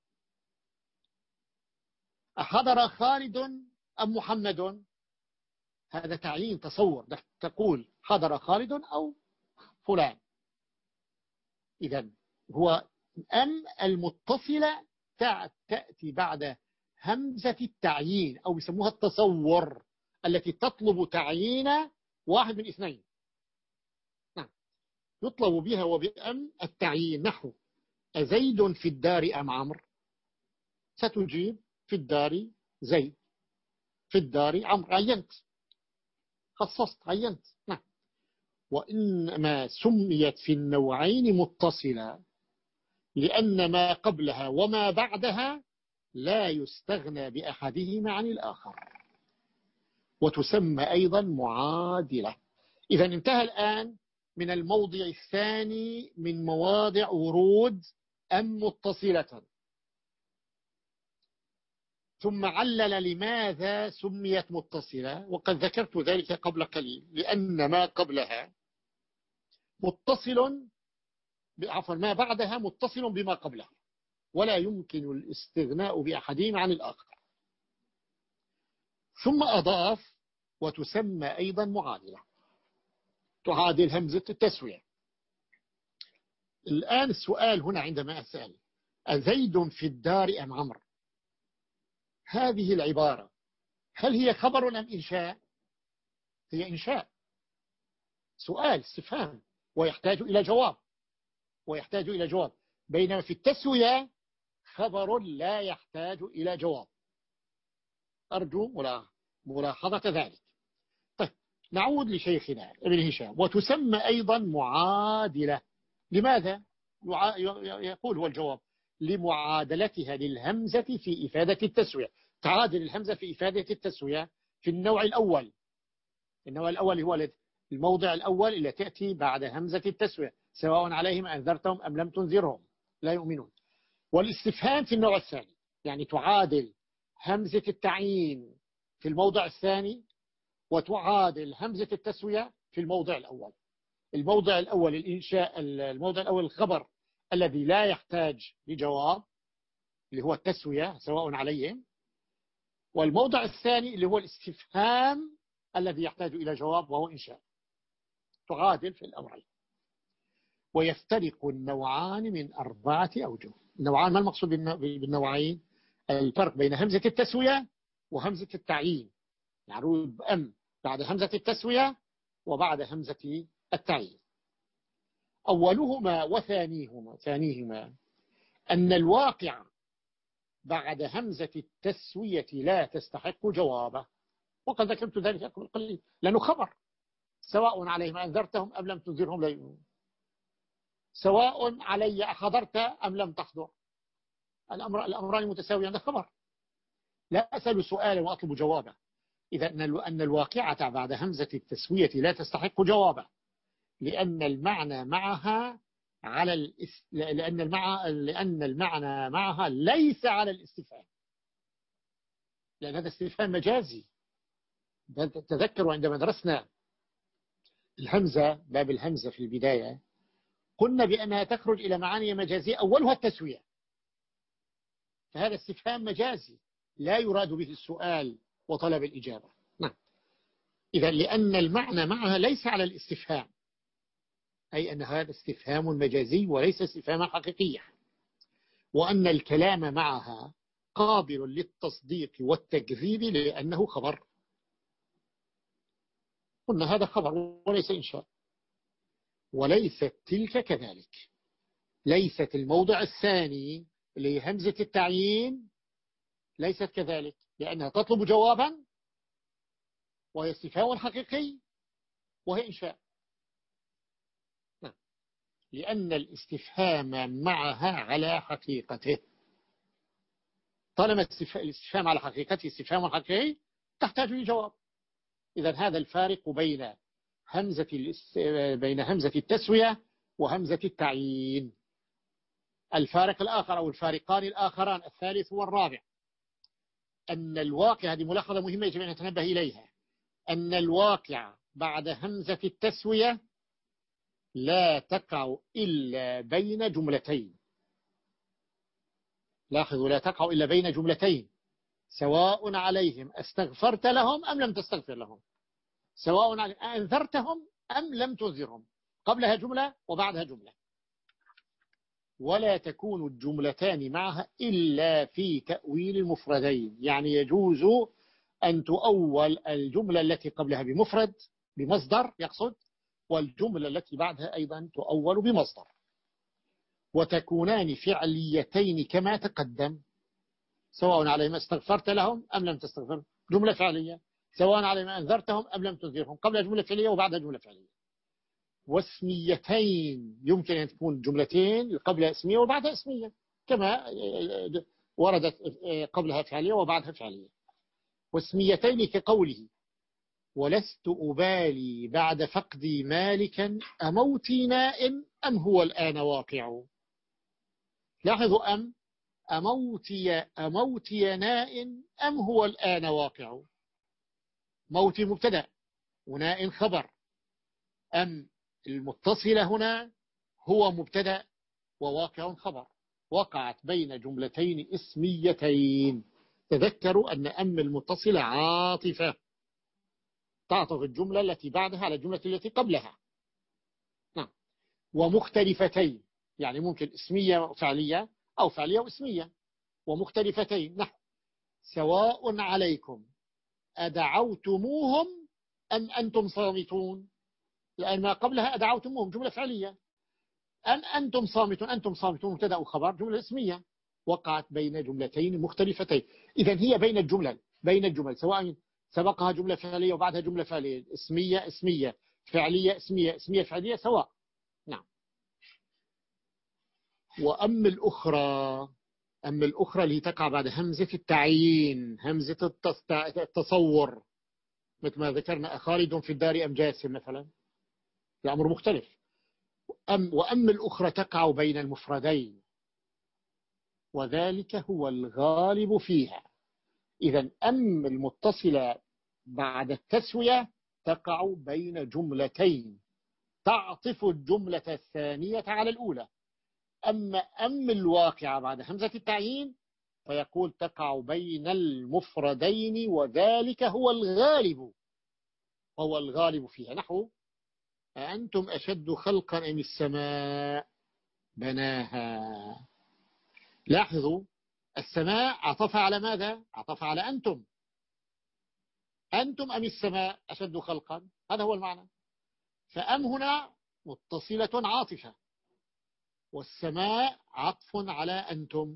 أحضر خالد أم محمد؟ هذا تعيين تصور. تقول حضر خالد أو فلان. إذن هو أم المتصلة تأتي بعد همزة التعيين أو يسموها التصور التي تطلب تعيين واحد من اثنين. نعم. يطلب بها وبأم التعيين. نحو أزيد في الدار أم عمرو؟ ستجيب في الدار زيد في الدار عمرو. عينت خصصت عينت. نعم. وإنما سميت في النوعين متصلة لأن ما قبلها وما بعدها لا يستغنى بأحدهما عن الآخر وتسمى أيضا معادلة. إذا انتهى الآن من الموضع الثاني من مواضع ورود أم متصلة. ثم علل لماذا سميت متصلة وقد ذكرت ذلك قبل قليل. لأن ما قبلها متصل عفوا ما بعدها متصل بما قبلها ولا يمكن الاستغناء بأحدهما عن الآخر. ثم أضاف وتسمى أيضا معادلة تعادل همزة التسوية. الآن السؤال هنا عندما أسأل أزيد في الدار أم عمرو؟ هذه العبارة هل هي خبر أم إنشاء؟ هي إنشاء. سؤال استفهام ويحتاج إلى جواب ويحتاج إلى جواب. بينما في التسوية خبر لا يحتاج إلى جواب. أرجو ملاحظة ذلك. طيب نعود لشيخنا ابن هشام. وتسمى أيضا معادلة. لماذا؟ يقول هو الجواب لمعادلتها للهمزة في إفادة التسوية. تعادل الهمزة في إفادة التسوية في النوع الأول. النوع الأول هو الموضع الأول اللي تأتي بعد همزة التسوية سواء عليهم أنذرتهم أم لم تنذرهم لا يؤمنون. والاستفهام في النوع الثاني يعني تعادل همزة التعيين في الموضع الثاني وتعادل همزة التسوية في الموضع الأول. الموضع الأول الإنشاء الموضع الأول الخبر الذي لا يحتاج لجواب اللي هو التسوية سواء عليهم. والموضع الثاني اللي هو الاستفهام الذي يحتاج إلى جواب وهو إنشاء. تعادل في الأمرين. ويفترق النوعان من أربعة أوجه. النوعان ما المقصود بالنوعين؟ الفرق بين همزة التسوية وهمزة التعيين. يعرض أم بعد همزة التسوية وبعد همزة التعيين. أولهما وثانيهما ثانيهما أن الواقع بعد همزة التسوية لا تستحق جوابه. وقد ذكرت ذلك قبل قليل لأنه خبر سواء عليهم أنذرتهم أم لم تنذرهم لا يؤمنون. سواء علي أحضرت أم لم تحضر، الأمر الأمران متساويان، هذا خبر. لا أسأل سؤالا وأطلب جوابا. إذا أن الواقعة بعد همزة التسوية لا تستحق جوابا، لأن المعنى معها على الاس... لأن المع... لأن المعنى معها ليس على الاستفهام، لأن هذا استفهام مجازي. تذكروا عندما درسنا الهمزة، باب الهمزة في البداية، قلنا بأنها تخرج إلى معاني مجازية أولها التسوية، فهذا استفهام مجازي لا يراد به السؤال وطلب الإجابة. نعم. إذا لأن المعنى معها ليس على الاستفهام، أي أن هذا استفهام مجازي وليس استفهاما حقيقيا، وأن الكلام معها قابل للتصديق والتكذيب لأنه خبر. قلنا هذا خبر وليس إنشاء. وليست تلك كذلك، ليست الموضع الثاني لهمزة التعيين ليست كذلك، لأنها تطلب جوابا وهي استفهام حقيقي وهي إنشاء. نعم. لأن الاستفهام معها على حقيقته، طالما الاستفهام على حقيقته استفهام حقيقي تحتاج لجواب. إذا هذا الفارق بين همزة بين همزة التسوية وهمزة التعيين. الفارق الآخر أو الفارقان الآخران الثالث والرابع، أن الواقع، هذه ملاحظة مهمة يجب أن نتنبه إليها، أن الواقع بعد همزة التسوية لا تقع إلا بين جملتين. لاحظوا، لا تقع إلا بين جملتين، سواء عليهم استغفرت لهم أم لم تستغفر لهم، سواء عليهم أنذرتهم أم لم تنذرهم، قبلها جملة وبعدها جملة. ولا تكون الجملتان معها إلا في تأويل المفردين، يعني يجوز أن تؤول الجملة التي قبلها بمفرد بمصدر يقصد، والجملة التي بعدها أيضا تؤول بمصدر، وتكونان فعليتين كما تقدم، سواء عليهم استغفرت لهم أم لم تستغفر، جملة فعلية، سواء عليهم أنذرتهم أم لم تنذرهم، قبلها جملة فعلية وبعدها جملة فعلية. واسميتين، يمكن أن تكون جملتين قبلها اسمية وبعدها اسمية، كما وردت قبلها فعلية وبعدها فعلية. واسميتين كقوله ولست أبالي بعد فقدي مالكا أموتي نائم أم هو الآن واقع. لاحظوا، أم أموتي أموتي نائم أم هو الآن واقع. موتي مبتدأ ونائم خبر، أم المتصلة هنا هو مبتدأ وواقع خبر، وقعت بين جملتين اسميتين. تذكروا أن أم المتصلة عاطفة تعطف الجملة التي بعدها على الجملة التي قبلها. نعم. ومختلفتين، يعني ممكن اسمية فعلية أو فعلية واسمية. ومختلفتين نحو سواء عليكم أدعوتموهم أم أنتم صامتون، لأن ما قبلها أدعوتموهم جملة فعلية، أم أنتم صامتون، أنتم صامتون مبتدأ وخبر جملة اسمية، وقعت بين جملتين مختلفتين. إذن هي بين الجمل بين الجمل سواء سبقها جملة فعلية وبعدها جملة فعلية، اسمية اسمية، فعلية اسمية، اسمية فعلية، سواء. نعم. وأم الأخرى، أم الأخرى اللي تقع بعد همزة التعيين، همزة التصور، مثل ما ذكرنا أخالد في الدار أم جاسم مثلا، الأمر مختلف. أم وأم الأخرى تقع بين المفردين، وذلك هو الغالب فيها. إذا أم المتصلة بعد التسوية تقع بين جملتين تعطف الجملة الثانية على الأولى. أما أم الواقع بعد همزة التعيين فيقول تقع بين المفردين، وذلك هو الغالب، هو الغالب فيها. نحو أأنتم أشد خلقا أم السماء بناها. لاحظوا، السماء عطف على ماذا؟ عطف على أنتم. أنتم أم السماء أشد خلقا، هذا هو المعنى. فأم هنا متصلة عاطفة، والسماء عطف على أنتم.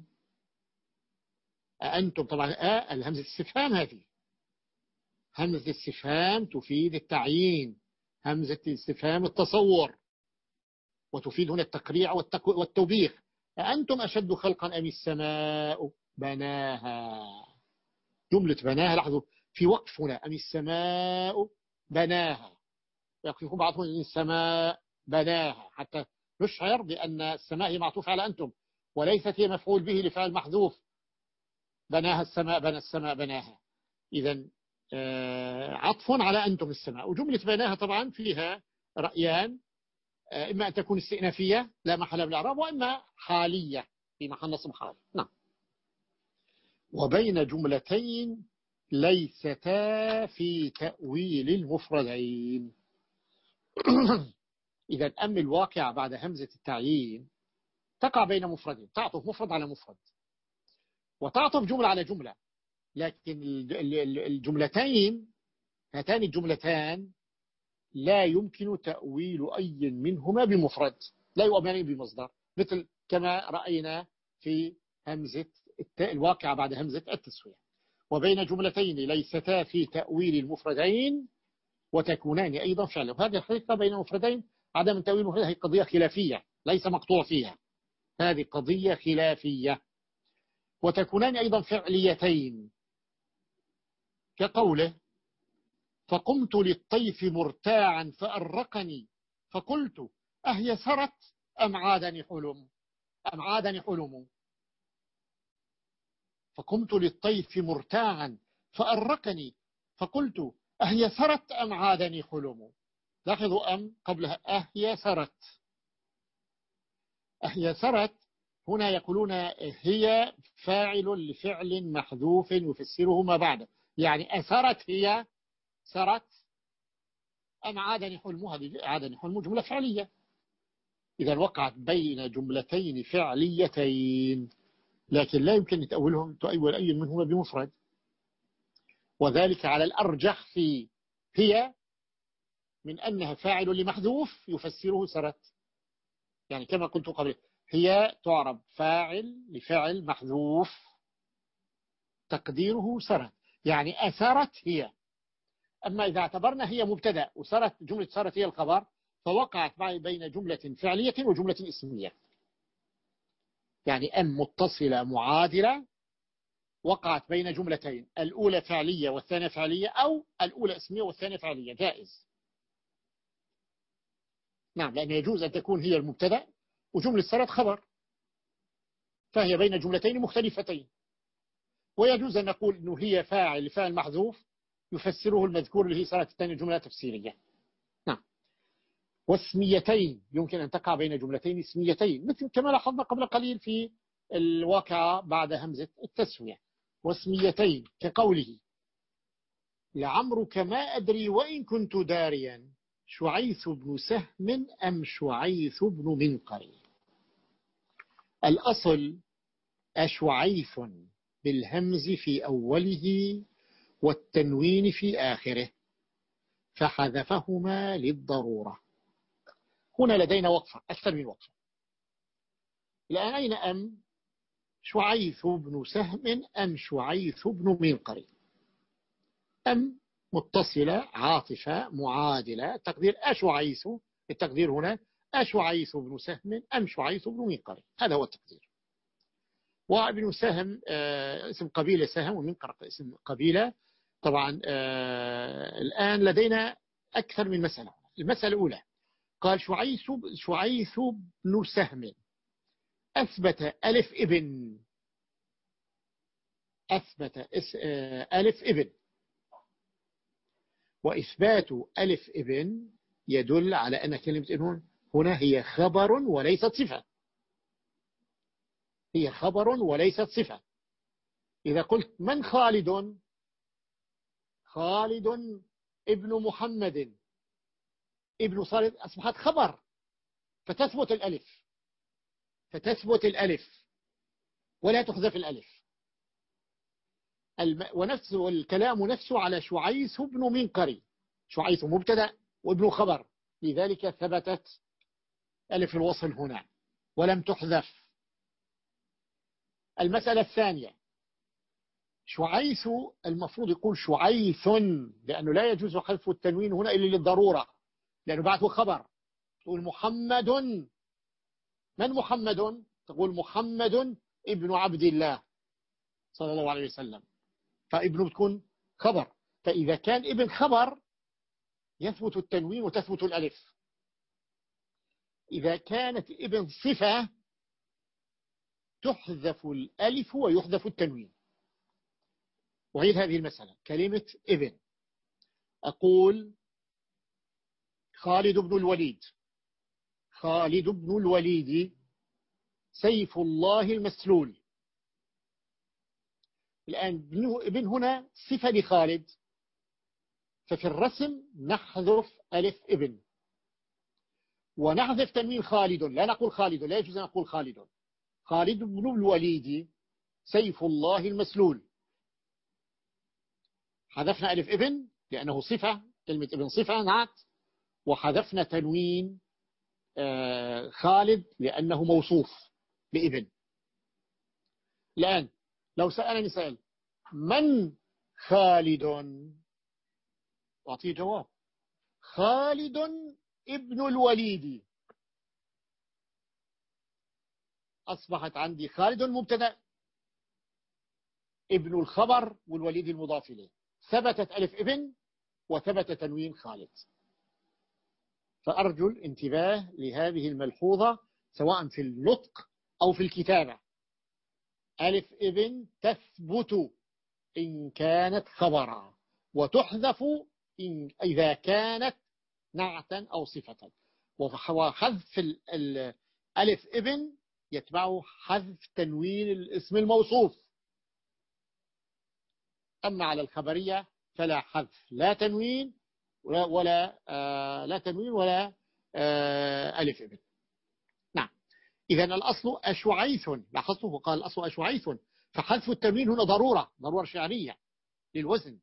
أنتم طبعا آه الهمزة الاستفهام، هذه همزة الاستفهام تفيد التعيين، همزة استفهام التصور، وتفيد هنا التقريع والتوبيخ. أأنتم أشد خلقا أم السماء بناها؟ جملة بناها، لاحظوا في وقف هنا، أم السماء بناها، يقفون بعضهم أن السماء بناها حتى نشعر بأن السماء هي معطوفة على أنتم، وليست هي مفعول به لفعل محذوف. بناها السماء، بنى السماء بناها. إذن عطف على أنتم السماء. وجملة بناها طبعا فيها رأيان، إما أن تكون استئنافية لا محل من الإعراب، وإما حالية في محل نصب حال. نعم. وبين جملتين ليستا في تأويل المفردين. إذا أم الواقع بعد همزة التعيين تقع بين مفردين، تعطف مفرد على مفرد وتعطف جملة على جملة، لكن الجملتين هاتان الجملتان لا يمكن تأويل أي منهما بمفرد، لا يؤمن بمصدر، مثل كما رأينا في همزة الواقع بعد همزة التسوية. وبين جملتين ليستا في تأويل المفردين وتكونان أيضا فعلا. وهذه الحقيقة بين المفردين عدم تأويل المفردين هي قضية خلافية ليس مقطوع فيها، هذه قضية خلافية. وتكونان أيضا فعليتين كقوله فقمت للطيف مرتاعا فأرقني فقلت أهي سرت أم عادني حلم أم عادني حلم. فقمت للطيف مرتاعا فأرقني فقلت أهي سرت أم عادني حلم. لاحظوا أم قبلها أهي سرت. أهي سرت هنا يقولون هي فاعل لفعل محذوف يفسره ما بعده، يعني أسرت هي سرت أم عادني حلم. هذه عادني حلم جملة فعلية، إذا وقعت بين جملتين فعليتين، لكن لا يمكن أن تأولهم تؤول أي منهما بمفرد، وذلك على الأرجح في هي من أنها فاعل لمحذوف يفسره سرت. يعني كما قلت قبل هي تعرب فاعل لفعل محذوف تقديره سرت، يعني أسرت هي. أما إذا اعتبرنا هي مبتدأ وسرت جملة سرت هي الخبر، فوقعت بين جملة فعلية وجملة اسمية، يعني أم متصلة معادلة وقعت بين جملتين، الأولى فعلية والثانية فعلية، أو الأولى اسمية والثانية فعلية، جائز. نعم، لأن يجوز أن تكون هي المبتدأ وجملة سرت خبر، فهي بين جملتين مختلفتين. ويجوز أن نقول أنه هي فاعل لفاعل محذوف يفسره المذكور اللي هي سرت الثانية جملة تفسيرية. نعم. واسميتين يمكن أن تقع بين جملتين اسميتين، مثل كما لاحظنا قبل قليل في الواقعة بعد همزة التسوية. واسميتين كقوله لعمرك ما أدري وإن كنت داريا شعيث بن سهم أم شعيث بن منقر. الأصل أشعيث بالهمز في أوله والتنوين في آخره، فحذفهما للضرورة. هنا لدينا وقفة، أكثر من وقفة. الآن أين أم؟ شعيث بن سهم أم شعيث بن منقر. أم متصلة عاطفة معادلة، تقدير أشعيث، التقدير هنا أشعيث بن سهم أم شعيث بن منقر، هذا هو التقدير. وابن سهم اسم قبيلة سهم، ومنقر اسم قبيلة. طبعا الآن لدينا أكثر من مسألة. المسألة الأولى قال شعيث شعيث بن سهم، أثبت ألف ابن، أثبت ألف ابن، وإثبات ألف ابن يدل على أن كلمة ابن هنا هي خبر وليست صفة، هي خبر وليست صفة. إذا قلت من خالد؟ خالد ابن محمد، ابن صالح، أصبحت خبر، فتثبت الألف، فتثبت الألف ولا تحذف الألف. الم... ونفس الكلام نفسه على شعيث بن منقر، شعيث مبتدأ وابن خبر، لذلك ثبتت ألف الوصل هنا ولم تحذف. المسألة الثانية شعيث، المفروض يقول شعيث، لأنه لا يجوز حذف التنوين هنا إلا للضرورة، لأنه بعده خبر. تقول محمد، من محمد؟ تقول محمد ابن عبد الله صلى الله عليه وسلم، فابنه بتكون خبر. فإذا كان ابن خبر يثبت التنوين وتثبت الألف. إذا كانت ابن صفة تحذف الألف ويحذف التنوين. وعيد هذه المسألة. كلمة ابن، أقول خالد بن الوليد، خالد بن الوليد سيف الله المسلول. الآن ابن هنا صفة لخالد، ففي الرسم نحذف ألف ابن ونحذف تنوين خالد، لا نقول خالد، لا يجوز أن نقول خالد. خالد بن الوليد سيف الله المسلول. حذفنا ألف ابن لأنه صفة، كلمة ابن صفة نعت، وحذفنا تنوين خالد لأنه موصوف بابن. الآن لو سألني سأل من خالد، أعطيه جواب خالد ابن الوليد. أصبحت عندي خالد مبتدأ، ابن الخبر، والوليد المضاف إليه. ثبتت ألف ابن وثبت تنوين خالد. فأرجو الانتباه لهذه الملحوظة سواء في النطق أو في الكتابة. ألف ابن تثبت إن كانت خبرا، وتحذف إن إذا كانت نعتا أو صفة. وحذف الألف ابن يتبعه حذف تنوين الاسم الموصوف. أما على الخبرية فلا حذف، لا تنوين ولا ولا, آه لا تنوين ولا آه ألف ابن. نعم. إذن الأصل أشعيث، لاحظته وقال الأصل أشعيث، فحذف التنوين هنا ضرورة، ضرورة شعرية للوزن.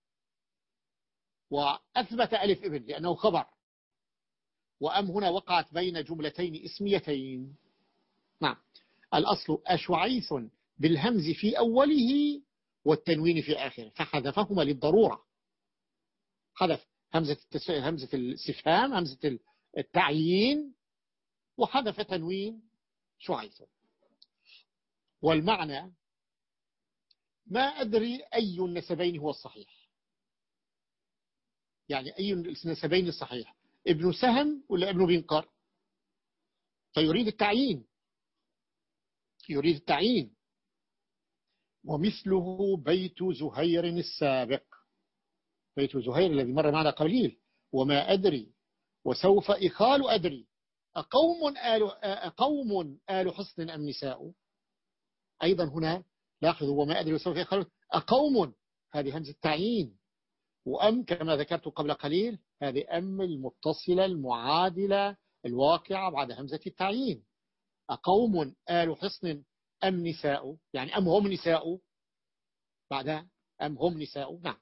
وأثبت ألف ابن لأنه خبر، وأم هنا وقعت بين جملتين اسميتين. نعم. الأصل أشعيث بالهمز في أوله والتنوين في آخره، فحذفهما للضرورة. حذف همزة همزة الاستفهام، همزة التعيين، وحذف تنوين شعيث. والمعنى ما أدري أي النسبين هو الصحيح، يعني أي النسبين الصحيح، ابن سهم ولا ابن بنقر؟ فيريد التعيين، يريد التعيين. ومثله بيت زهير السابق، بيت زهير الذي مر معنا قليل. وما أدري وسوف إخال أدري، أقوم آل, أقوم آل حصن أم نساء؟ أيضا هنا لاحظوا وما أدري وسوف إخال، أقوم هذه همزة التعيين، وأم كما ذكرت قبل قليل هذه أم المتصلة المعادلة الواقعة بعد همزة التعيين. أقوم آل حصن أم نساء، يعني أم هم نساء، بعد أم هم نساء. نعم.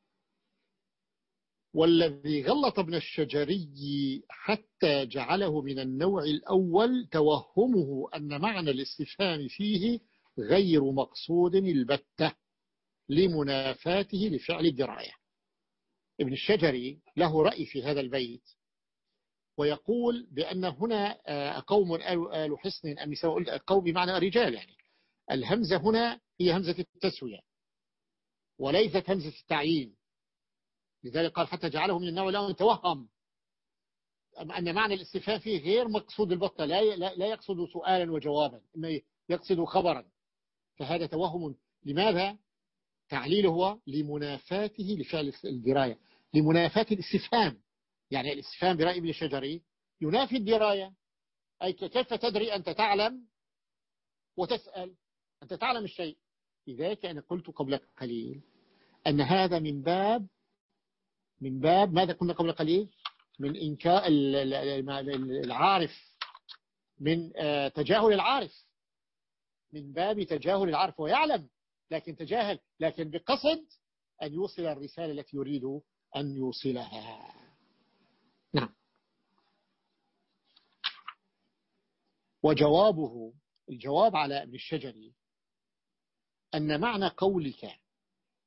والذي غلط ابن الشجري حتى جعله من النوع الأول توهمه أن معنى الاستفهام فيه غير مقصود البتة لمنافاته لفعل الدراية. ابن الشجري له رأي في هذا البيت، ويقول بأن هنا قوم آل حصن أم نساء، قوم بمعنى رجال، يعني الهمزة هنا هي همزة التسوية وليست همزة التعيين. لذلك قال حتى جعله من النوع الأول توهم أن معنى الاستفهام فيه غير مقصود البطة، لا لا يقصد سؤالا وجوابا، إنما يقصد خبرا. فهذا توهم. لماذا؟ تعليله هو لمنافاته لفعل الدراية، لمنافاة الاستفهام. يعني الاستفهام برأي ابن الشجري ينافي الدراية، أي كيف تدري أنت تعلم وتسأل، أنت تعلم الشيء. لذلك أنا قلت قبل قليل أن هذا من باب من باب ماذا قلنا قبل قليل؟ من إنكاء العارف، من تجاهل العارف، من باب تجاهل العارف، ويعلم لكن تجاهل، لكن بقصد أن يوصل الرسالة التي يريد أن يوصلها. نعم. وجوابه، الجواب على ابن الشجري أن معنى قولك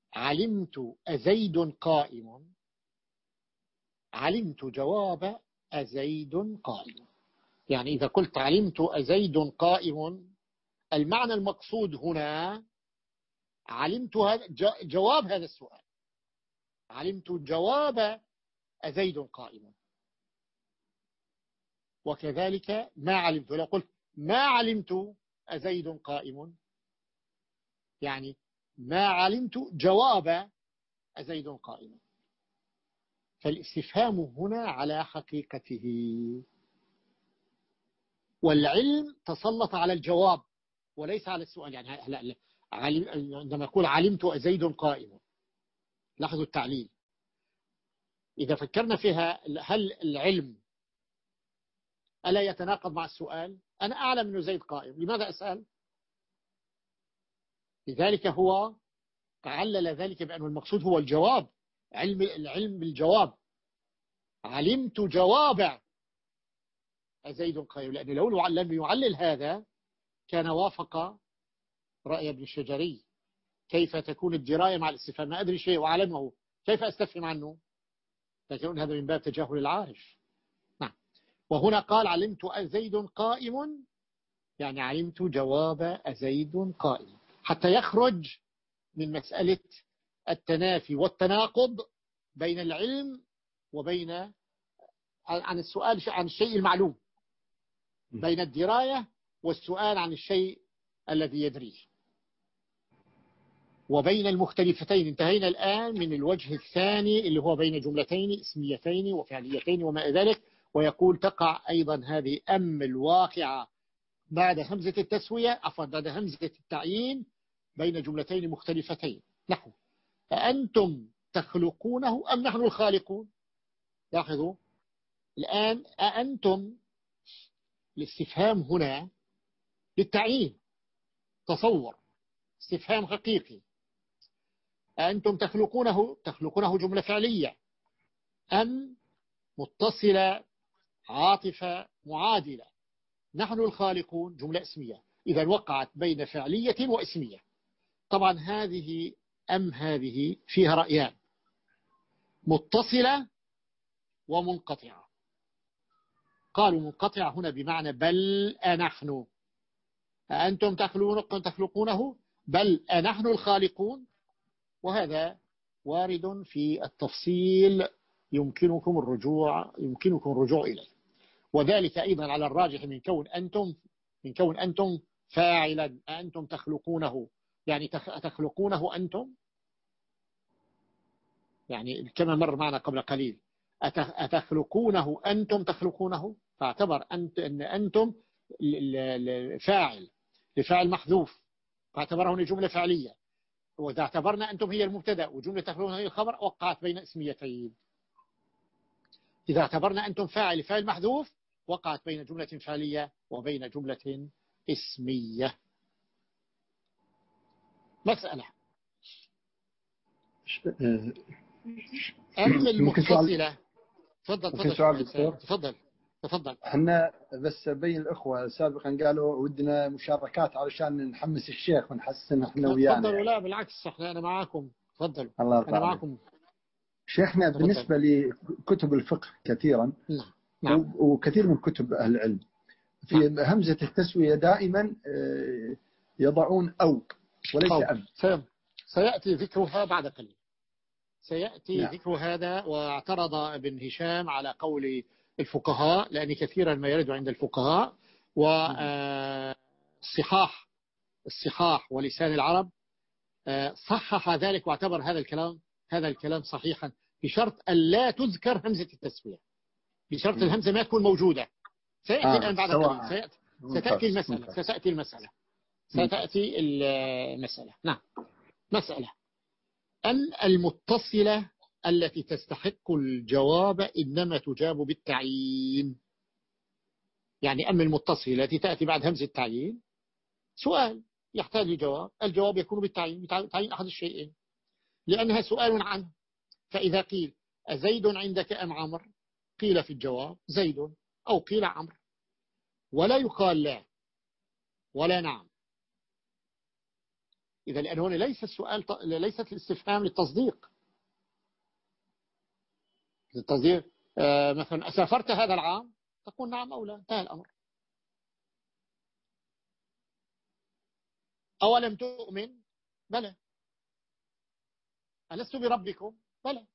علمت أزيد قائم، علمت جواب أزيد قائم. يعني إذا قلت علمت أزيد قائم، المعنى المقصود هنا علمت جواب هذا السؤال، علمت جواب أزيد قائم. وكذلك ما علمت، لو قلت ما علمت أزيد قائم، يعني ما علمت جواب أزيد قائم. فالاستفهام هنا على حقيقته، والعلم تسلط على الجواب وليس على السؤال. يعني هلا عندما أقول علمت أزيد قائم، لاحظوا التعليل. إذا فكرنا فيها، هل العلم ألا يتناقض مع السؤال؟ أنا أعلم أنه زيد قائم، لماذا أسأل؟ لذلك هو علل ذلك بأن المقصود هو الجواب، علم العلم بالجواب. علمت جواب زيد قائم، لأنه لو لم يعلل هذا كان وافق رأي ابن الشجري. كيف تكون الدراية مع الاستفهام؟ ما أدري شيء وعلمه، كيف أستفهم عنه؟ لكن هذا من باب تجاهل العارف. نعم. وهنا قال علمت أزيد قائم، يعني علمت جواب أزيد قائم، حتى يخرج من مسألة التنافي والتناقض بين العلم وبين عن السؤال عن الشيء المعلوم، بين الدراية والسؤال عن الشيء الذي يدريه، وبين المختلفتين. انتهينا الآن من الوجه الثاني اللي هو بين جملتين اسميتين وفعليتين وما إلى ذلك. ويقول تقع أيضا هذه أم الواقعة بعد همزة التسوية، عفوا بعد همزة التعيين، بين جملتين مختلفتين. نحو أأنتم تخلقونه أم نحن الخالقون. لاحظوا الآن أأنتم، الاستفهام هنا للتعيين، تصور استفهام حقيقي. أأنتم تخلقونه، تخلقونه جملة فعلية، أم متصلة عاطفة معادلة، نحن الخالقون جملة اسمية. إذا وقعت بين فعلية واسمية. طبعا هذه أم هذه فيها رأيان، متصلة ومنقطعة. قالوا منقطعة هنا بمعنى بل أنحن، أأنتم تخلقونه بل أنحن الخالقون. وهذا وارد في التفصيل، يمكنكم الرجوع يمكنكم الرجوع إليه. وذلك أيضا على الراجح من كون أنتم من كون أنتم فاعلا. أنتم تخلقونه، يعني تخلقونه أنتم، يعني كما مر معنا قبل قليل، أتخلقونه أنتم تخلقونه، فاعتبر أنت أن أنتم فاعل لفاعل محذوف، فاعتبره جملة فعلية. وإذا اعتبرنا أنتم هي المبتدا وجملة تخلقونه هي الخبر، وقعت بين اسميتين. إذا اعتبرنا أنتم فاعل لفاعل محذوف، وقعت بين جملة فعلية وبين جملة اسمية. مسألة أم المتصلة. تفضل تفضل تفضل تفضل. احنا بس بين الأخوة سابقا قالوا ودنا مشاركات علشان نحمس الشيخ ونحسن احنا ويانا. تفضلوا. لا بالعكس، احنا أنا معاكم. تفضلوا. أنا معاكم شيخنا. تفضل. بالنسبة لكتب الفقه كثيرا، نعم. وكثير من كتب أهل العلم في نعم. همزة التسوية دائما يضعون أو وليس أو. أم. سيأتي ذكرها بعد قليل، سيأتي نعم. ذكر هذا. واعترض ابن هشام على قول الفقهاء، لأن كثيرا ما يرد عند الفقهاء والصحاح الصحاح ولسان العرب صحح ذلك واعتبر هذا الكلام هذا الكلام صحيحا، بشرط أن لا تذكر همزة التسوية، بشرط الهمزة ما تكون موجودة. سيأتي آه. الآن بعد قليل سيأتي. ستأتي المسألة ستأتي المسألة ستأتي المسألة. نعم. مسألة أن المتصلة التي تستحق الجواب إنما تجاب بالتعيين. يعني أم المتصلة التي تأتي بعد همزة التعيين سؤال يحتاج لجواب، الجواب يكون بالتعيين، تعيين أحد الشيئين، لأنها سؤال عنه. فإذا قيل أزيد عندك أم عمر، قيل في الجواب زيد أو قيل عمر، ولا يقال لا ولا نعم. إذا لأن هنا ليس السؤال ليست الاستفهام للتصديق. التصديق آه مثلا أسافرت هذا العام؟ تقول نعم أو لا، انتهى الأمر. أولم تؤمن؟ بلى. ألست بربكم؟ بلى.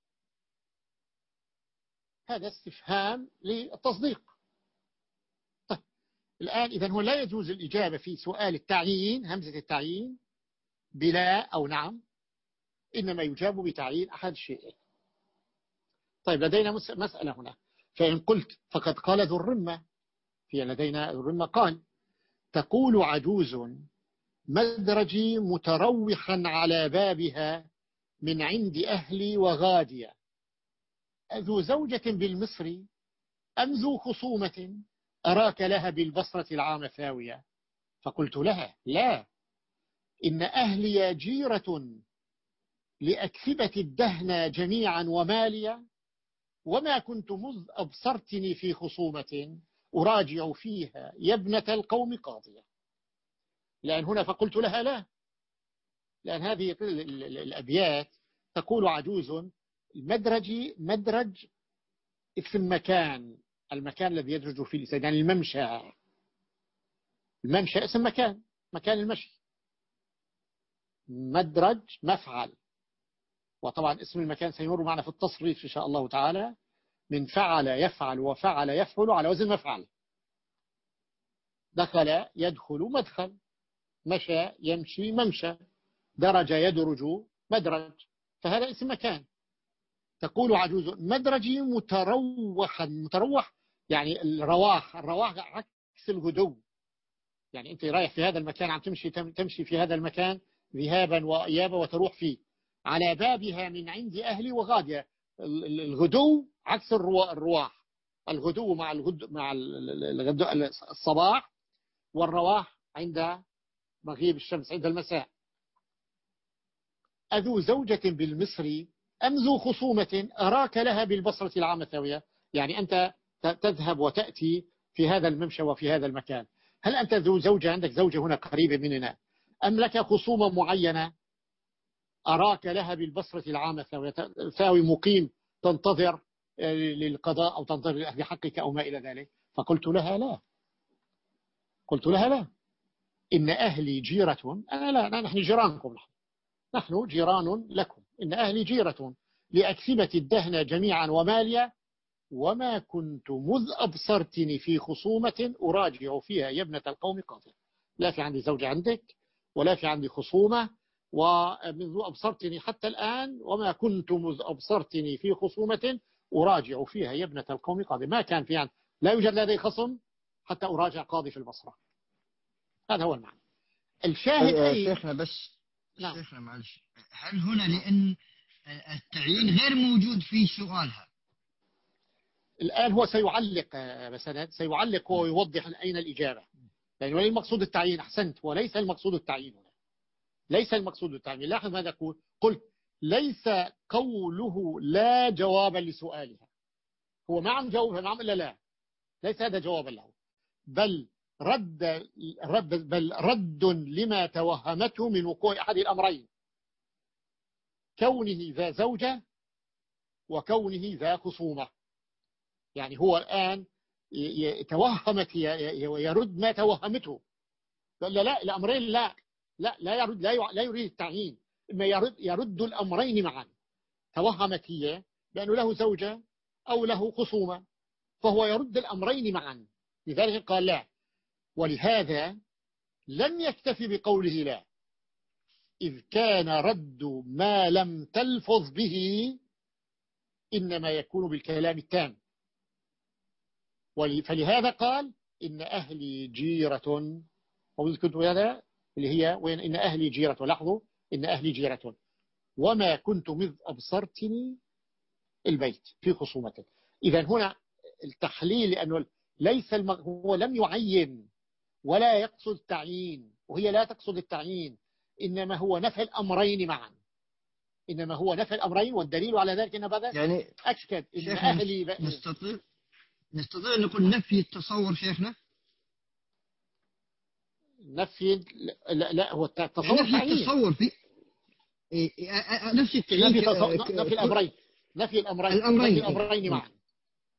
هذا استفهام للتصديق. طيب الآن إذن هو لا يجوز الإجابة في سؤال التعيين، همزة التعيين، بلا أو نعم، إنما يجاب بتعيين أحد الشيئين. طيب لدينا مسألة هنا، فإن قلت فقد قال ذو الرمة، في لدينا ذو الرمة قال: تقول عجوز مدرجي متروحا على بابها من عند أهلي وغادية، ذو زوجة بالمصر أم ذو خصومة أراك لها بالبصرة العام ثاوية؟ فقلت لها: لا، إن أهلي جيرة لأكسبة الدهن جميعا وماليا، وما كنت مذ أبصرتني في خصومة أراجع فيها يا ابنة القوم قاضية. لأن هنا فقلت لها لا، لأن هذه الأبيات تقول عجوز، المدرج مدرج اسم مكان، المكان الذي يدرج فيه الإنسان، يعني الممشى، الممشى اسم مكان، مكان المشي. مدرج مفعل، وطبعا اسم المكان سيمر معنا في التصريف إن شاء الله تعالى، من فعل يفعل وفعل يفعل على وزن مفعل. دخل يدخل مدخل، مشى يمشي ممشى، درج يدرج مدرج، فهذا اسم مكان. تقول عجوز مدرجي متروحا، متروح يعني الرواح، الرواح عكس الغدو، يعني أنت رايح في هذا المكان، عم تمشي تمشي في هذا المكان ذهابا وإيابا وتروح فيه. على بابها من عند أهلي وغادية، الغدو عكس الرواح، الغدو مع الغدو مع الغدو الصباح، والرواح عند مغيب الشمس عند المساء. أذو زوجة بالمصر أم ذو خصومة أراك لها بالبصرة العام ثاوية، يعني أنت تذهب وتأتي في هذا الممشى وفي هذا المكان، هل أنت ذو زوجة، عندك زوجة هنا قريبة مننا، أم لك خصومة معينة أراك لها بالبصرة العام ثاوية، ثاوي مقيم تنتظر للقضاء أو تنتظر لأخذ حقك أو ما إلى ذلك؟ فقلت لها لا، قلت لها لا، إن أهلي جيرة، أنا لا، نحن جيرانكم، نحن نحن جيران لكم، إن أهلي جيرة لأكسبة الدهن جميعا وماليا، وما كنت مذ أبصرتني في خصومة أراجع فيها يا ابنة القوم قاضية. لا في عندي زوجة عندك، ولا في عندي خصومة، ومنذ أبصرتني حتى الآن وما كنت مذ أبصرتني في خصومة أراجع فيها يا ابنة القوم قاضية. ما كان في عندي، لا يوجد لدي خصم حتى أراجع قاضي في البصرة. هذا هو المعنى. الشاهد أي شيخنا بس نعم. شيخنا معلش، هل هنا لأن التعيين غير موجود في سؤالها؟ الآن هو سيعلق بسند، سيعلق ويوضح أين الإجابة، يعني وليس المقصود التعيين. أحسنت، وليس المقصود التعيين هنا، ليس المقصود التعيين. لاحظ ماذا أقول، قلت ليس قوله لا جوابا لسؤالها، هو ما عم جاوبها نعم إلا لا، ليس هذا جوابا له، بل رد, رد بل رد لما توهمته من وقوع أحد الأمرين، كونه ذا زوجة وكونه ذا خصومة. يعني هو الآن توهمت، يرد ما توهمته، لا لا الأمرين لا لا لا يرد، لا يريد التعيين، إما يرد, يرد الأمرين معا. توهمت هي بأنه له زوجة أو له خصومة، فهو يرد الأمرين معا، لذلك قال لا. ولهذا لم يكتفي بقوله لا، إذ كان رد ما لم تلفظ به إنما يكون بالكلام التام، فلهذا قال إن أهلي جيرة، وذكرت هذا اللي هي وين، إن أهلي جيرة، لاحظوا إن أهلي جيرة، وما كنت مذ أبصرتني البيت في خصومته. إذا هنا التحليل، لأنه ليس الم... هو لم يعين ولا يقصد التعيين، وهي لا تقصد التعيين، إنما هو نفي الأمرين معا، إنما هو نفي الأمرين. والدليل على ذلك إن هذا يعني أكد إن أهلي ب... نستطيع نستطيع أن نقول نفي التصور شيخنا؟ نفي لا, لا هو التصور نفي التصور في نفي التعيين، نفي, تصور... نفي الأمرين، نفي الأمرين الأمرين, نفي الأمرين معا.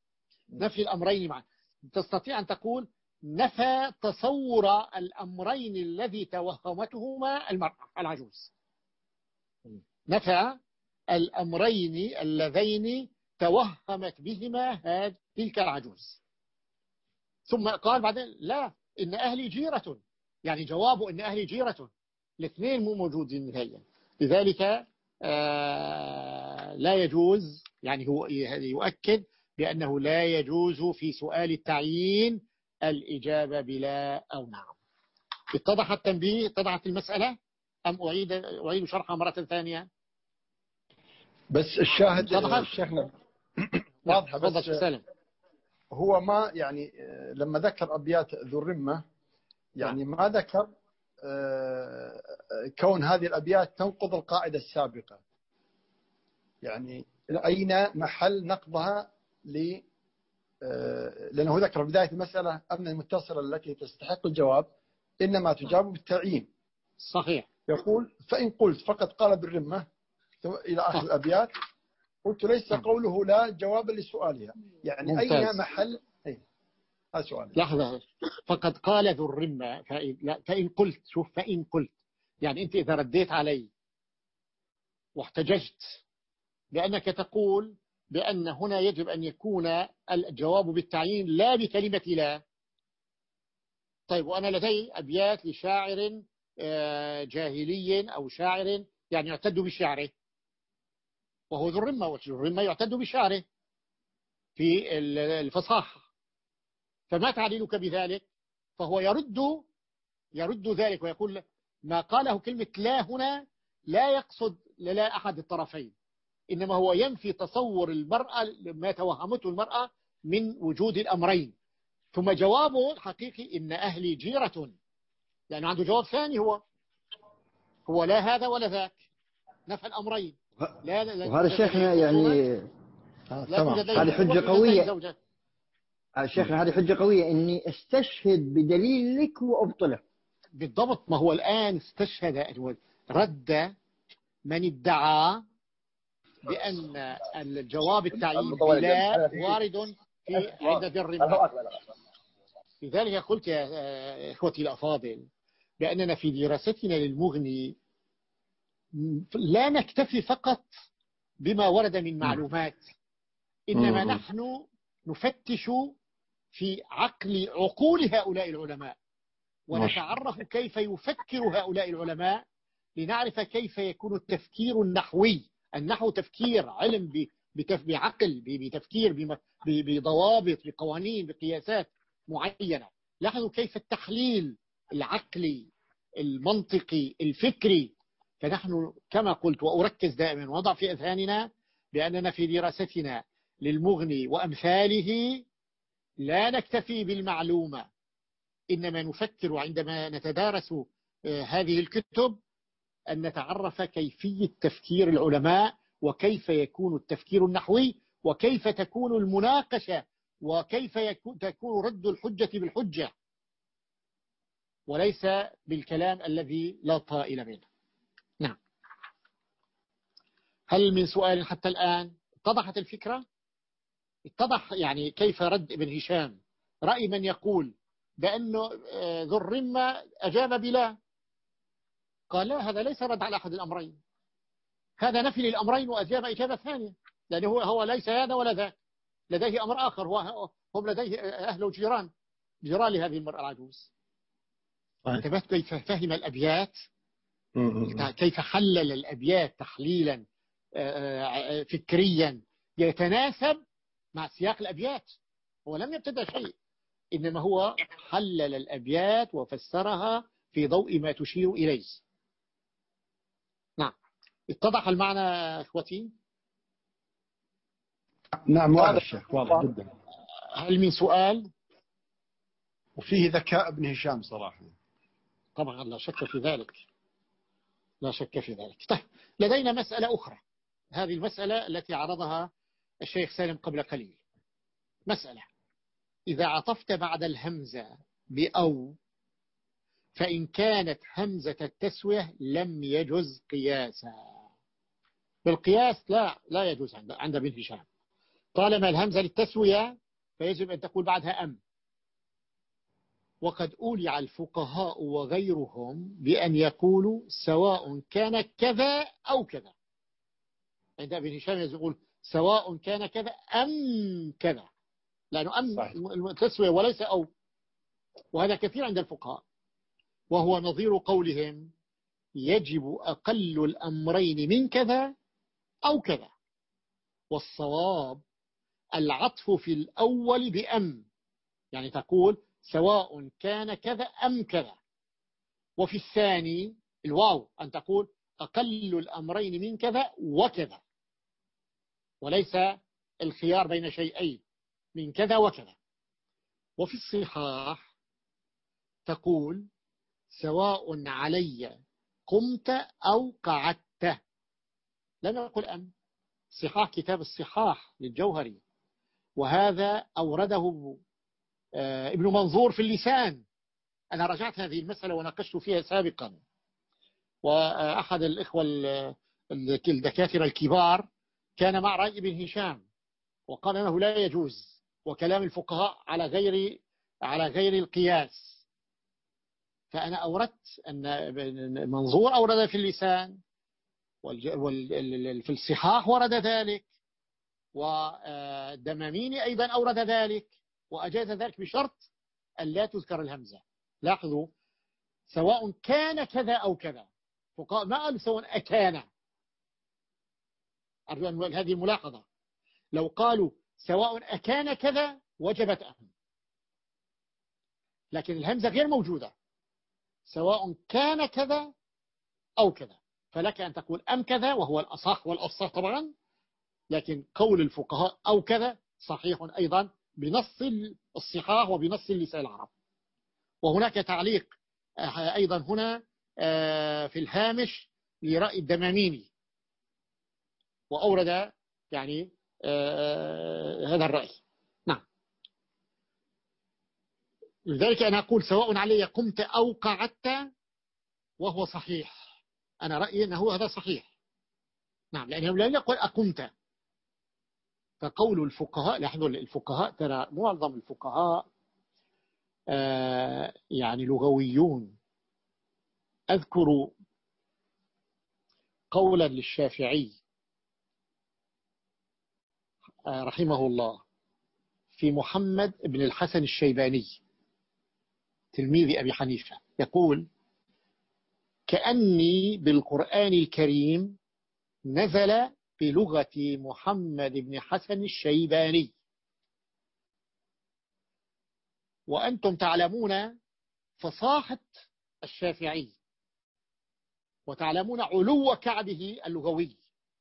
نفي الأمرين معا. تستطيع أن تقول نفى تصور الأمرين الذي توهمتهما المرأة العجوز. نفى الأمرين اللذين توهمت بهما هذه تلك العجوز. ثم قال بعدين لا إن أهلي جيرة، يعني جوابه إن أهلي جيرة، الاثنين مو موجودين نهائيا. لذلك آه لا يجوز، يعني هو يؤكد بأنه لا يجوز في سؤال التعيين الإجابة بلا أو نعم. اتضح التنبيه؟ اتضحت المسألة أم أعيد أعيد شرحها مرة ثانية؟ بس الشاهد الشيخنا واضحة. بس سلم. هو ما يعني لما ذكر أبيات ذو الرمة يعني ما ذكر كون هذه الأبيات تنقض القاعدة السابقة، يعني أين محل نقضها ل لأنه ذكر بداية المسألة أن المتصلة التي تستحق الجواب إنما تجاب بالتعيين. صحيح. يقول فإن قلت فقد قال بالرمة إلى آخر الأبيات قلت ليس قوله لا جوابا لسؤالها، يعني ممتاز. أين محل أي هذا سؤال. لحظة، فقد قال ذو الرمة فإن قلت، شوف فإن قلت يعني أنت إذا رديت علي واحتججت بأنك تقول بأن هنا يجب أن يكون الجواب بالتعيين لا بكلمة لا. طيب وأنا لدي أبيات لشاعر جاهلي أو شاعر يعني يعتد بشعره وهو ذو الرمة، وذو الرمة يعتد بشعره في الفصاحة، فما تعليلك بذلك؟ فهو يرد يرد ذلك ويقول ما قاله كلمة لا هنا لا يقصد لا أحد الطرفين، إنما هو ينفي تصور المرأة ما توهمته المرأة من وجود الأمرين. ثم جوابه حقيقي إن أهلي جيرة، يعني عنده جواب ثاني، هو هو لا هذا ولا ذاك، نفى الأمرين. لا لا وهذا شيخنا يعني هذه حجة قوية. شيخنا هذه حجة قوية إني استشهد بدليلك وأبطله. بالضبط. ما هو الآن استشهد رد من ادعى بأن الجواب التعيين بلا وارد في عدة الرمة. لذلك قلت يا إخوتي الأفاضل بأننا في دراستنا للمغني لا نكتفي فقط بما ورد من معلومات، إنما نحن نفتش في عقل عقول هؤلاء العلماء ونتعرف كيف يفكر هؤلاء العلماء لنعرف كيف يكون التفكير النحوي. النحو تفكير علم بعقل، بتفكير بضوابط، بقوانين، بقياسات معينة. لاحظوا كيف التحليل العقلي المنطقي الفكري. فنحن كما قلت وأركز دائما وضع في أذهاننا بأننا في دراستنا للمغني وأمثاله لا نكتفي بالمعلومة، إنما نفكر عندما نتدارس هذه الكتب أن نتعرف كيفية تفكير العلماء وكيف يكون التفكير النحوي وكيف تكون المناقشة وكيف يكون تكون رد الحجة بالحجة وليس بالكلام الذي لا طائل منه. نعم. هل من سؤال حتى الآن؟ اتضحت الفكرة؟ اتضح يعني كيف رد ابن هشام رأي من يقول بأنه ذو الرمة أجاب بلا؟ قال لا، هذا ليس رد على أحد الأمرين، هذا نفي للأمرين وأجاب إجابة ثانية، لأنه هو, هو ليس هذا ولا ذاك، لديه أمر آخر، هو هم لديه أهل وجيران جيران لهذه المرأة العجوز. انتبهت كيف فهم الأبيات، كيف حلل الأبيات تحليلا فكريا يتناسب مع سياق الأبيات. هو لم يبتدأ شيء، إنما هو حلل الأبيات وفسرها في ضوء ما تشير إليه. نعم. اتضح المعنى اخوتي؟ نعم واضح شيخ، واضح جدا. هل من سؤال؟ وفيه ذكاء ابن هشام صراحة. طبعا لا شك في ذلك، لا شك في ذلك. طيب لدينا مسألة أخرى، هذه المسألة التي عرضها الشيخ سالم قبل قليل. مسألة إذا عطفت بعد الهمزة بأو فإن كانت همزة التسوية لم يجز قياسا. بالقياس لا لا يجوز عند عند ابن هشام، طالما الهمزة للتسوية فيجب أن تقول بعدها أم. وقد أولع الفقهاء وغيرهم بأن يقولوا سواء كان كذا أو كذا. عند ابن هشام يقول سواء كان كذا أم كذا، لأنه أم التسوية وليس أو، وهذا كثير عند الفقهاء، وهو نظير قولهم يجب أقل الأمرين من كذا أو كذا. والصواب العطف في الأول بأم، يعني تقول سواء كان كذا أم كذا. وفي الثاني الواو أن تقول أقل الأمرين من كذا وكذا، وليس الخيار بين شيئين من كذا وكذا. وفي الصحاح تقول سواء علي قمت أو قعدت، لم يقل أم. صحاح كتاب الصحاح للجوهري، وهذا أورده ابن منظور في اللسان. أنا رجعت هذه المسألة وناقشت فيها سابقا، وأحد الإخوة الدكاترة الكبار كان مع رأي ابن هشام وقال أنه لا يجوز، وكلام الفقهاء على غير على غير القياس. فأنا أوردت أن منظور أورد في اللسان، وفي الصحاح ورد ذلك، والدماميني أيضا أورد ذلك، وأجاز ذلك بشرط أن لا تذكر الهمزة. لاحظوا سواء كان كذا أو كذا، فقال ما قالوا سواء أكان. أرجو أن هذه الملاحظة، لو قالوا سواء أكان كذا وجبت أهم، لكن الهمزة غير موجودة. سواء كان كذا أو كذا، فلك أن تقول أم كذا، وهو الأصح والأفصح طبعا، لكن قول الفقهاء أو كذا صحيح أيضا بنص الصحاح وبنص اللسان العرب. وهناك تعليق أيضا هنا في الهامش لرأي الدماميني، وأورد يعني هذا الرأي. نعم، لذلك أنا أقول سواء علي قمت أو قعدت، وهو صحيح. أنا رأيي أنه هذا صحيح. نعم، لأنه لا يقول أقمت. فقول الفقهاء، لاحظوا الفقهاء ترى معظم الفقهاء آه يعني لغويون. أذكر قولا للشافعي آه رحمه الله في محمد بن الحسن الشيباني تلميذ أبي حنيفة، يقول كأني بالقرآن الكريم نزل بلغة محمد بن حسن الشيباني، وأنتم تعلمون فصاحة الشافعي، وتعلمون علو كعبه اللغوي،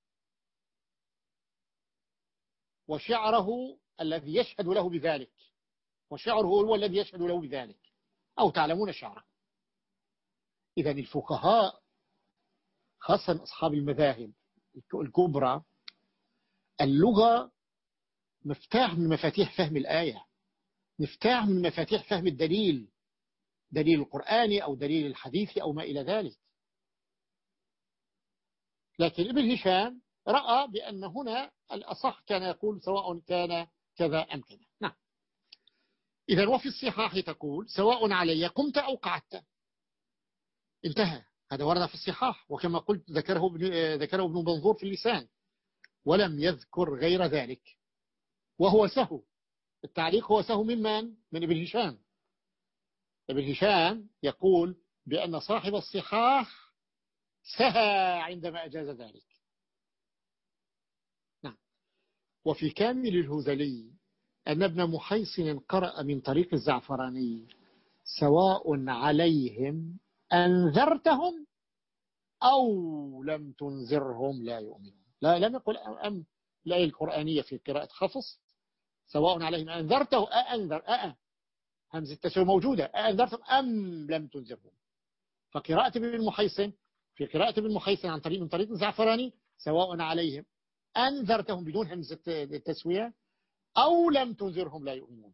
وشعره الذي يشهد له بذلك، وشعره هو الذي يشهد له بذلك، أو تعلمون شعره. إذن الفقهاء خاصة أصحاب المذاهب الكبرى، اللغة مفتاح من مفاتيح فهم الآية، مفتاح من مفاتيح فهم الدليل، دليل القرآني أو دليل الحديث أو ما إلى ذلك. لكن ابن هشام رأى بأن هنا الأصح كان يقول سواء كان كذا أم كذا. نعم. إذن وفي الصحاح تقول سواء علي قمت أو قعدت، انتهى. هذا ورد في الصحاح، وكما قلت ذكره ابن, ذكره ابن منظور في اللسان، ولم يذكر غير ذلك، وهو سهو. التعليق هو سهو ممن؟ من ابن هشام. ابن هشام يقول بأن صاحب الصحاح سهى عندما أجاز ذلك. نعم. وفي كامل الهذلي أن ابن محيصن قرأ من طريق الزعفراني سواء عليهم أنذرتهم أو لم تنذرهم لا يؤمنون. لا، لم يقل أم. الآية القرآنية في قراءة خفص سواء عليهم أنذرته أأنذر أأ همزة التسوية موجودة، أأنذرتهم أم لم تنذرهم. فقراءة ابن محيصن في قراءة ابن محيصن عن طريق من طريق الزعفراني سواء عليهم أنذرتهم بدون همزة التسوية أو لم تنذرهم لا يؤمنون.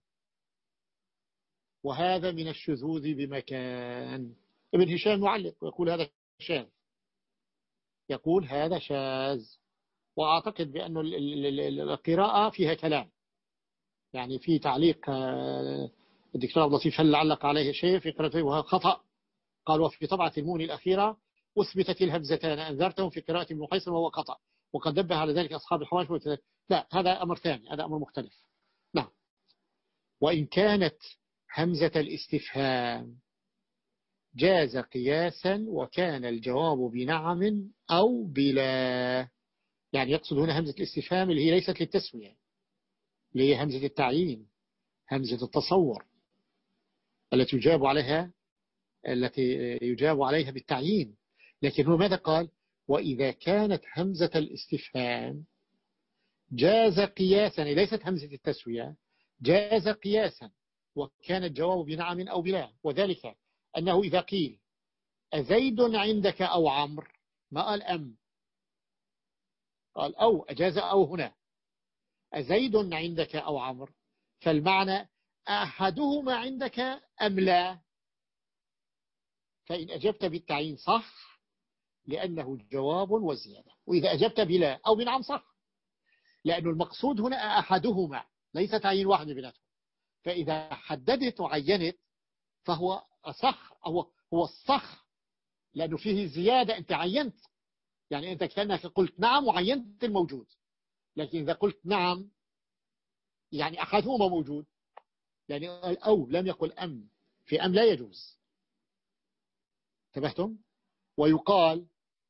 وهذا من الشذوذ بمكان. ابن هشام معلق ويقول هذا شاذ، يقول هذا شاذ، وأعتقد بأن القراءة فيها كلام، يعني في تعليق الدكتور عبد اللطيف هل علق عليه شيء في قراءته وهو خطأ. قال وفي طبعة المؤمن الأخيرة أثبتت الهمزتان أنذرتهم في قراءة ابن قيس وهو خطأ، وقد نبه على ذلك أصحاب الحواشي. لا، هذا أمر ثاني، هذا أمر مختلف. نعم. وإن كانت همزة الاستفهام جاز قياسا وكان الجواب بنعم أو بلا. يعني يقصد هنا همزة الاستفهام اللي هي ليست للتسوية، اللي هي همزة التعيين، همزة التصور التي يجاب عليها التي يجاب عليها بالتعيين. لكن هو ماذا قال؟ وإذا كانت همزة الاستفهام جاز قياسا، ليست همزة التسوية، جاز قياسا وكان الجواب بنعم أو بلا. وذلك أنه إذا قيل أزيد عندك أو عمرو، ما قال أم، قال أو، أجاز أو هنا. أزيد عندك أو عمرو، فالمعنى أحدهما عندك أم لا. فإن أجبت بالتعيين صح لأنه جواب وزيادة، وإذا أجبت بلا أو بنعم صح، لأن المقصود هنا أحدهما ليس تعيين واحد بيناتهم. فإذا حددت وعينت فهو أصح، أو هو الصح، لأنه فيه زيادة. أنت عينت، يعني أنت كأنك قلت نعم وعينت الموجود. لكن إذا قلت نعم يعني أحدهما موجود، يعني أو لم يقل أم، في أم لا يجوز. انتبهتم؟ ويقال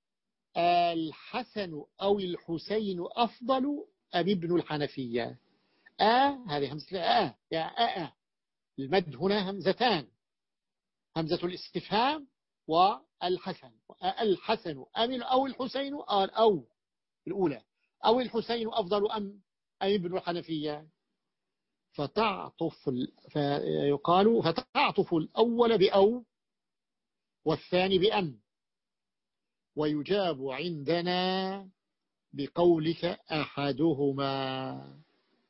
الحسن أو الحسين أفضل أم ابن الحنفية. آه هذه همزة آه يا آه, آه. المد هنا همزتان، همزة الاستفهام والحسن. الحسن أم أو الحسين، قال أو الأولى، أو الحسين أفضل أم أم ابن الحنفية. فتعطف فيقال فتعطف الأول بأو والثاني بأم، ويجاب عندنا بقولك أحدهما.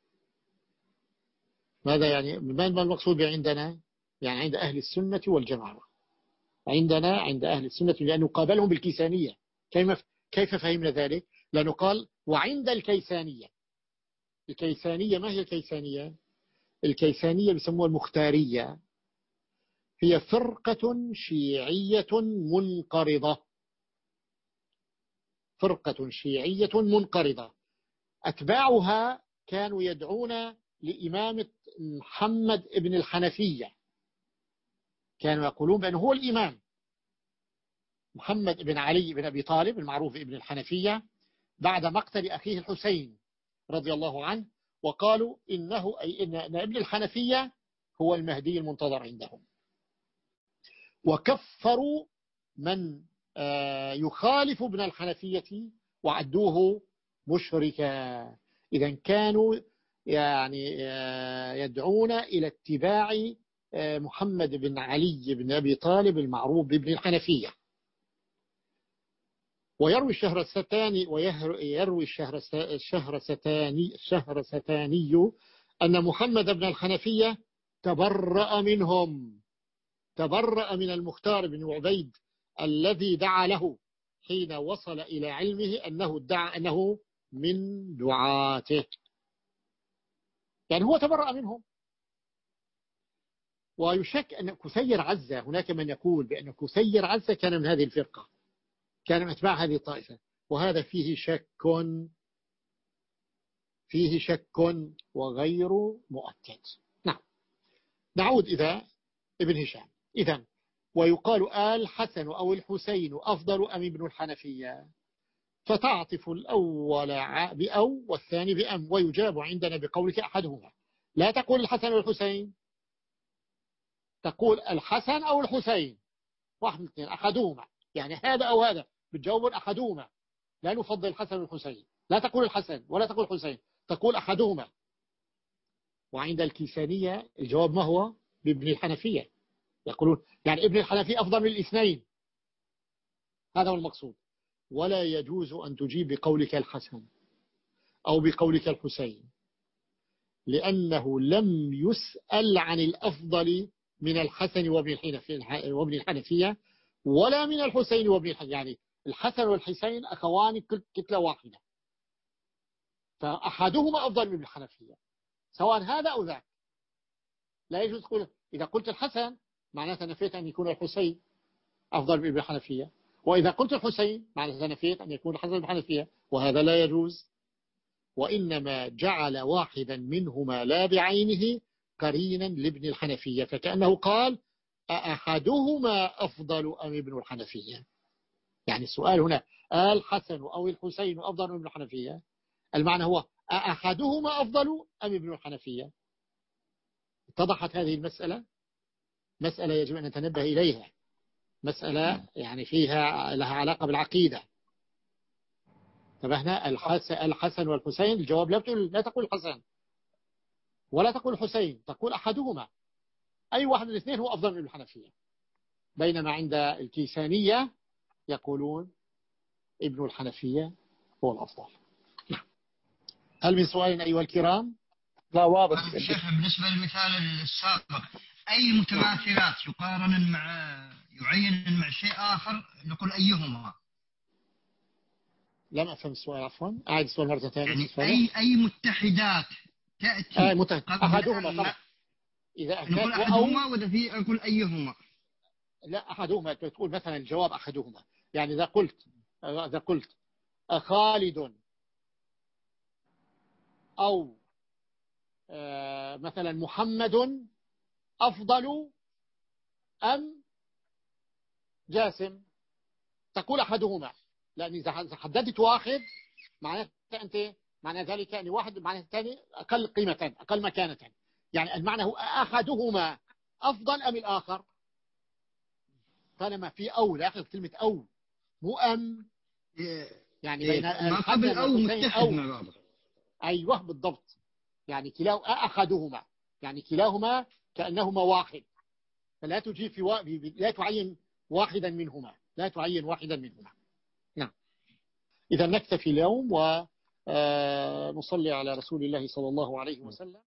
ماذا يعني؟ ما المقصود بعندنا؟ يعني عند أهل السنة والجماعة. عندنا عند أهل السنة، لأنه قابلهم بالكيسانية. كيف كيف فهمنا ذلك؟ لأنه قال وعند الكيسانية. الكيسانية ما هي الكيسانية؟ الكيسانية بيسموها المختارية، هي فرقة شيعية منقرضة. فرقة شيعية منقرضة أتباعها كانوا يدعون لإمامة محمد ابن الحنفية، كانوا يقولون بأنه هو الإمام محمد بن علي بن أبي طالب المعروف ابن الحنفية بعد مقتل أخيه الحسين رضي الله عنه، وقالوا إنه أي إن ابن الحنفية هو المهدي المنتظر عندهم. وكفروا من يخالف ابن الحنفية وعدوه مشركا. إذا كانوا يعني يدعون إلى اتباع محمد بن علي بن أبي طالب المعروف بابن الحنفية. ويروي الشهرستاني ويروي الشهرستاني الشهرستاني أن محمد بن الحنفية تبرأ منهم، تبرأ من المختار بن عبيد الذي دعا له حين وصل إلى علمه أنه ادعى أنه من دعاته، يعني هو تبرأ منهم. ويشك أن كثير عزة، هناك من يقول بأن كثير عزة كان من هذه الفرقة، كان من أتباع هذه الطائفة، وهذا فيه شك فيه شك وغير مؤكد. نعم. نعود إذا ابن هشام. إذن ويقال آل حسن أو الحسين أفضل أم ابن الحنفية، فتعطف الأول بأو والثاني بأم، ويجاب عندنا بقولك أحدهما. لا تقول الحسن والحسين، تقول الحسن أو الحسين، واحد من اثنين، أحدهما، يعني هذا أو هذا، بتجاوب أحدهما. لا نفضل الحسن والحسين، لا تقول الحسن ولا تقول الحسين، تقول أحدهما. وعند الكيسانية الجواب ما هو؟ بابن الحنفية، يقولون يعني ابن الحنفية أفضل من الاثنين، هذا هو المقصود. ولا يجوز أن تجيب بقولك الحسن أو بقولك الحسين، لأنه لم يسأل عن الأفضل من الحسن وابن الحنفية ولا من الحسين وابن الحنفية. يعني الحسن والحسين أخوان كتلة واحدة، فأحدهما أفضل من ابن الحنفية، سواء هذا أو ذاك. لا يجوز تقول إذا قلت الحسن معناته نفيت أن يكون الحسين أفضل من الحنفية، وإذا قلت الحسين معناته نفيت أن يكون الحسن بالحنفية، وهذا لا يجوز. وإنما جعل واحدا منهما لا بعينه قرينا لابن الحنفية، فكأنه قال أحدهما أفضل أم ابن الحنفية. يعني السؤال هنا الحسن أو الحسين أفضل من ابن الحنفية، المعنى هو أحدهما أفضل أم ابن الحنفية. اتضحت هذه المسألة، مسألة يجب أن نتنبه إليها، مسألة يعني فيها لها علاقة بالعقيدة. انتبهنا؟ الحسن والحسين، الجواب لا تقول لا تقول الحسن ولا تقول الحسين، تقول أحدهما، أي واحد من الاثنين هو أفضل من الحنفية. بينما عند الكيسانية يقولون ابن الحنفية هو الأفضل. هل من سؤال أيها الكرام؟ لا واضح. شيخ بالنسبة للمثال السابق أي متماثلات يقارن مع يعين مع شيء آخر نقول أيهما؟ لم أفهم السؤال عفوا، أعيد السؤال مرة ثانية. يعني أي أي متحدات تأتي آه متحد. أحدهما طبعا إذا نقول أحدهما وإذا في أقول أيهما. لا أحدهما تقول مثلا الجواب أحدهما، يعني إذا قلت إذا قلت خالد أو آه مثلا محمد أفضل أم جاسم، تقول أحدهما، لأن إذا حددت واحد معناه أنت معنى ذلك أن واحد معناه الثاني أقل قيمة أقل مكانة، يعني المعنى هو أحدهما أفضل أم الآخر. طالما في أو لا كلمة أو مو أم، يعني بين ما قبل أو متحد مع بعض. أيوه بالضبط، يعني كلاه أحدهما، يعني كلاهما كأنهما واحد، فلا تجيب في و... لا تعين واحدا منهما، لا تعين واحدا منهما. نعم. إذا نكتفي اليوم ونصلي على رسول الله صلى الله عليه وسلم.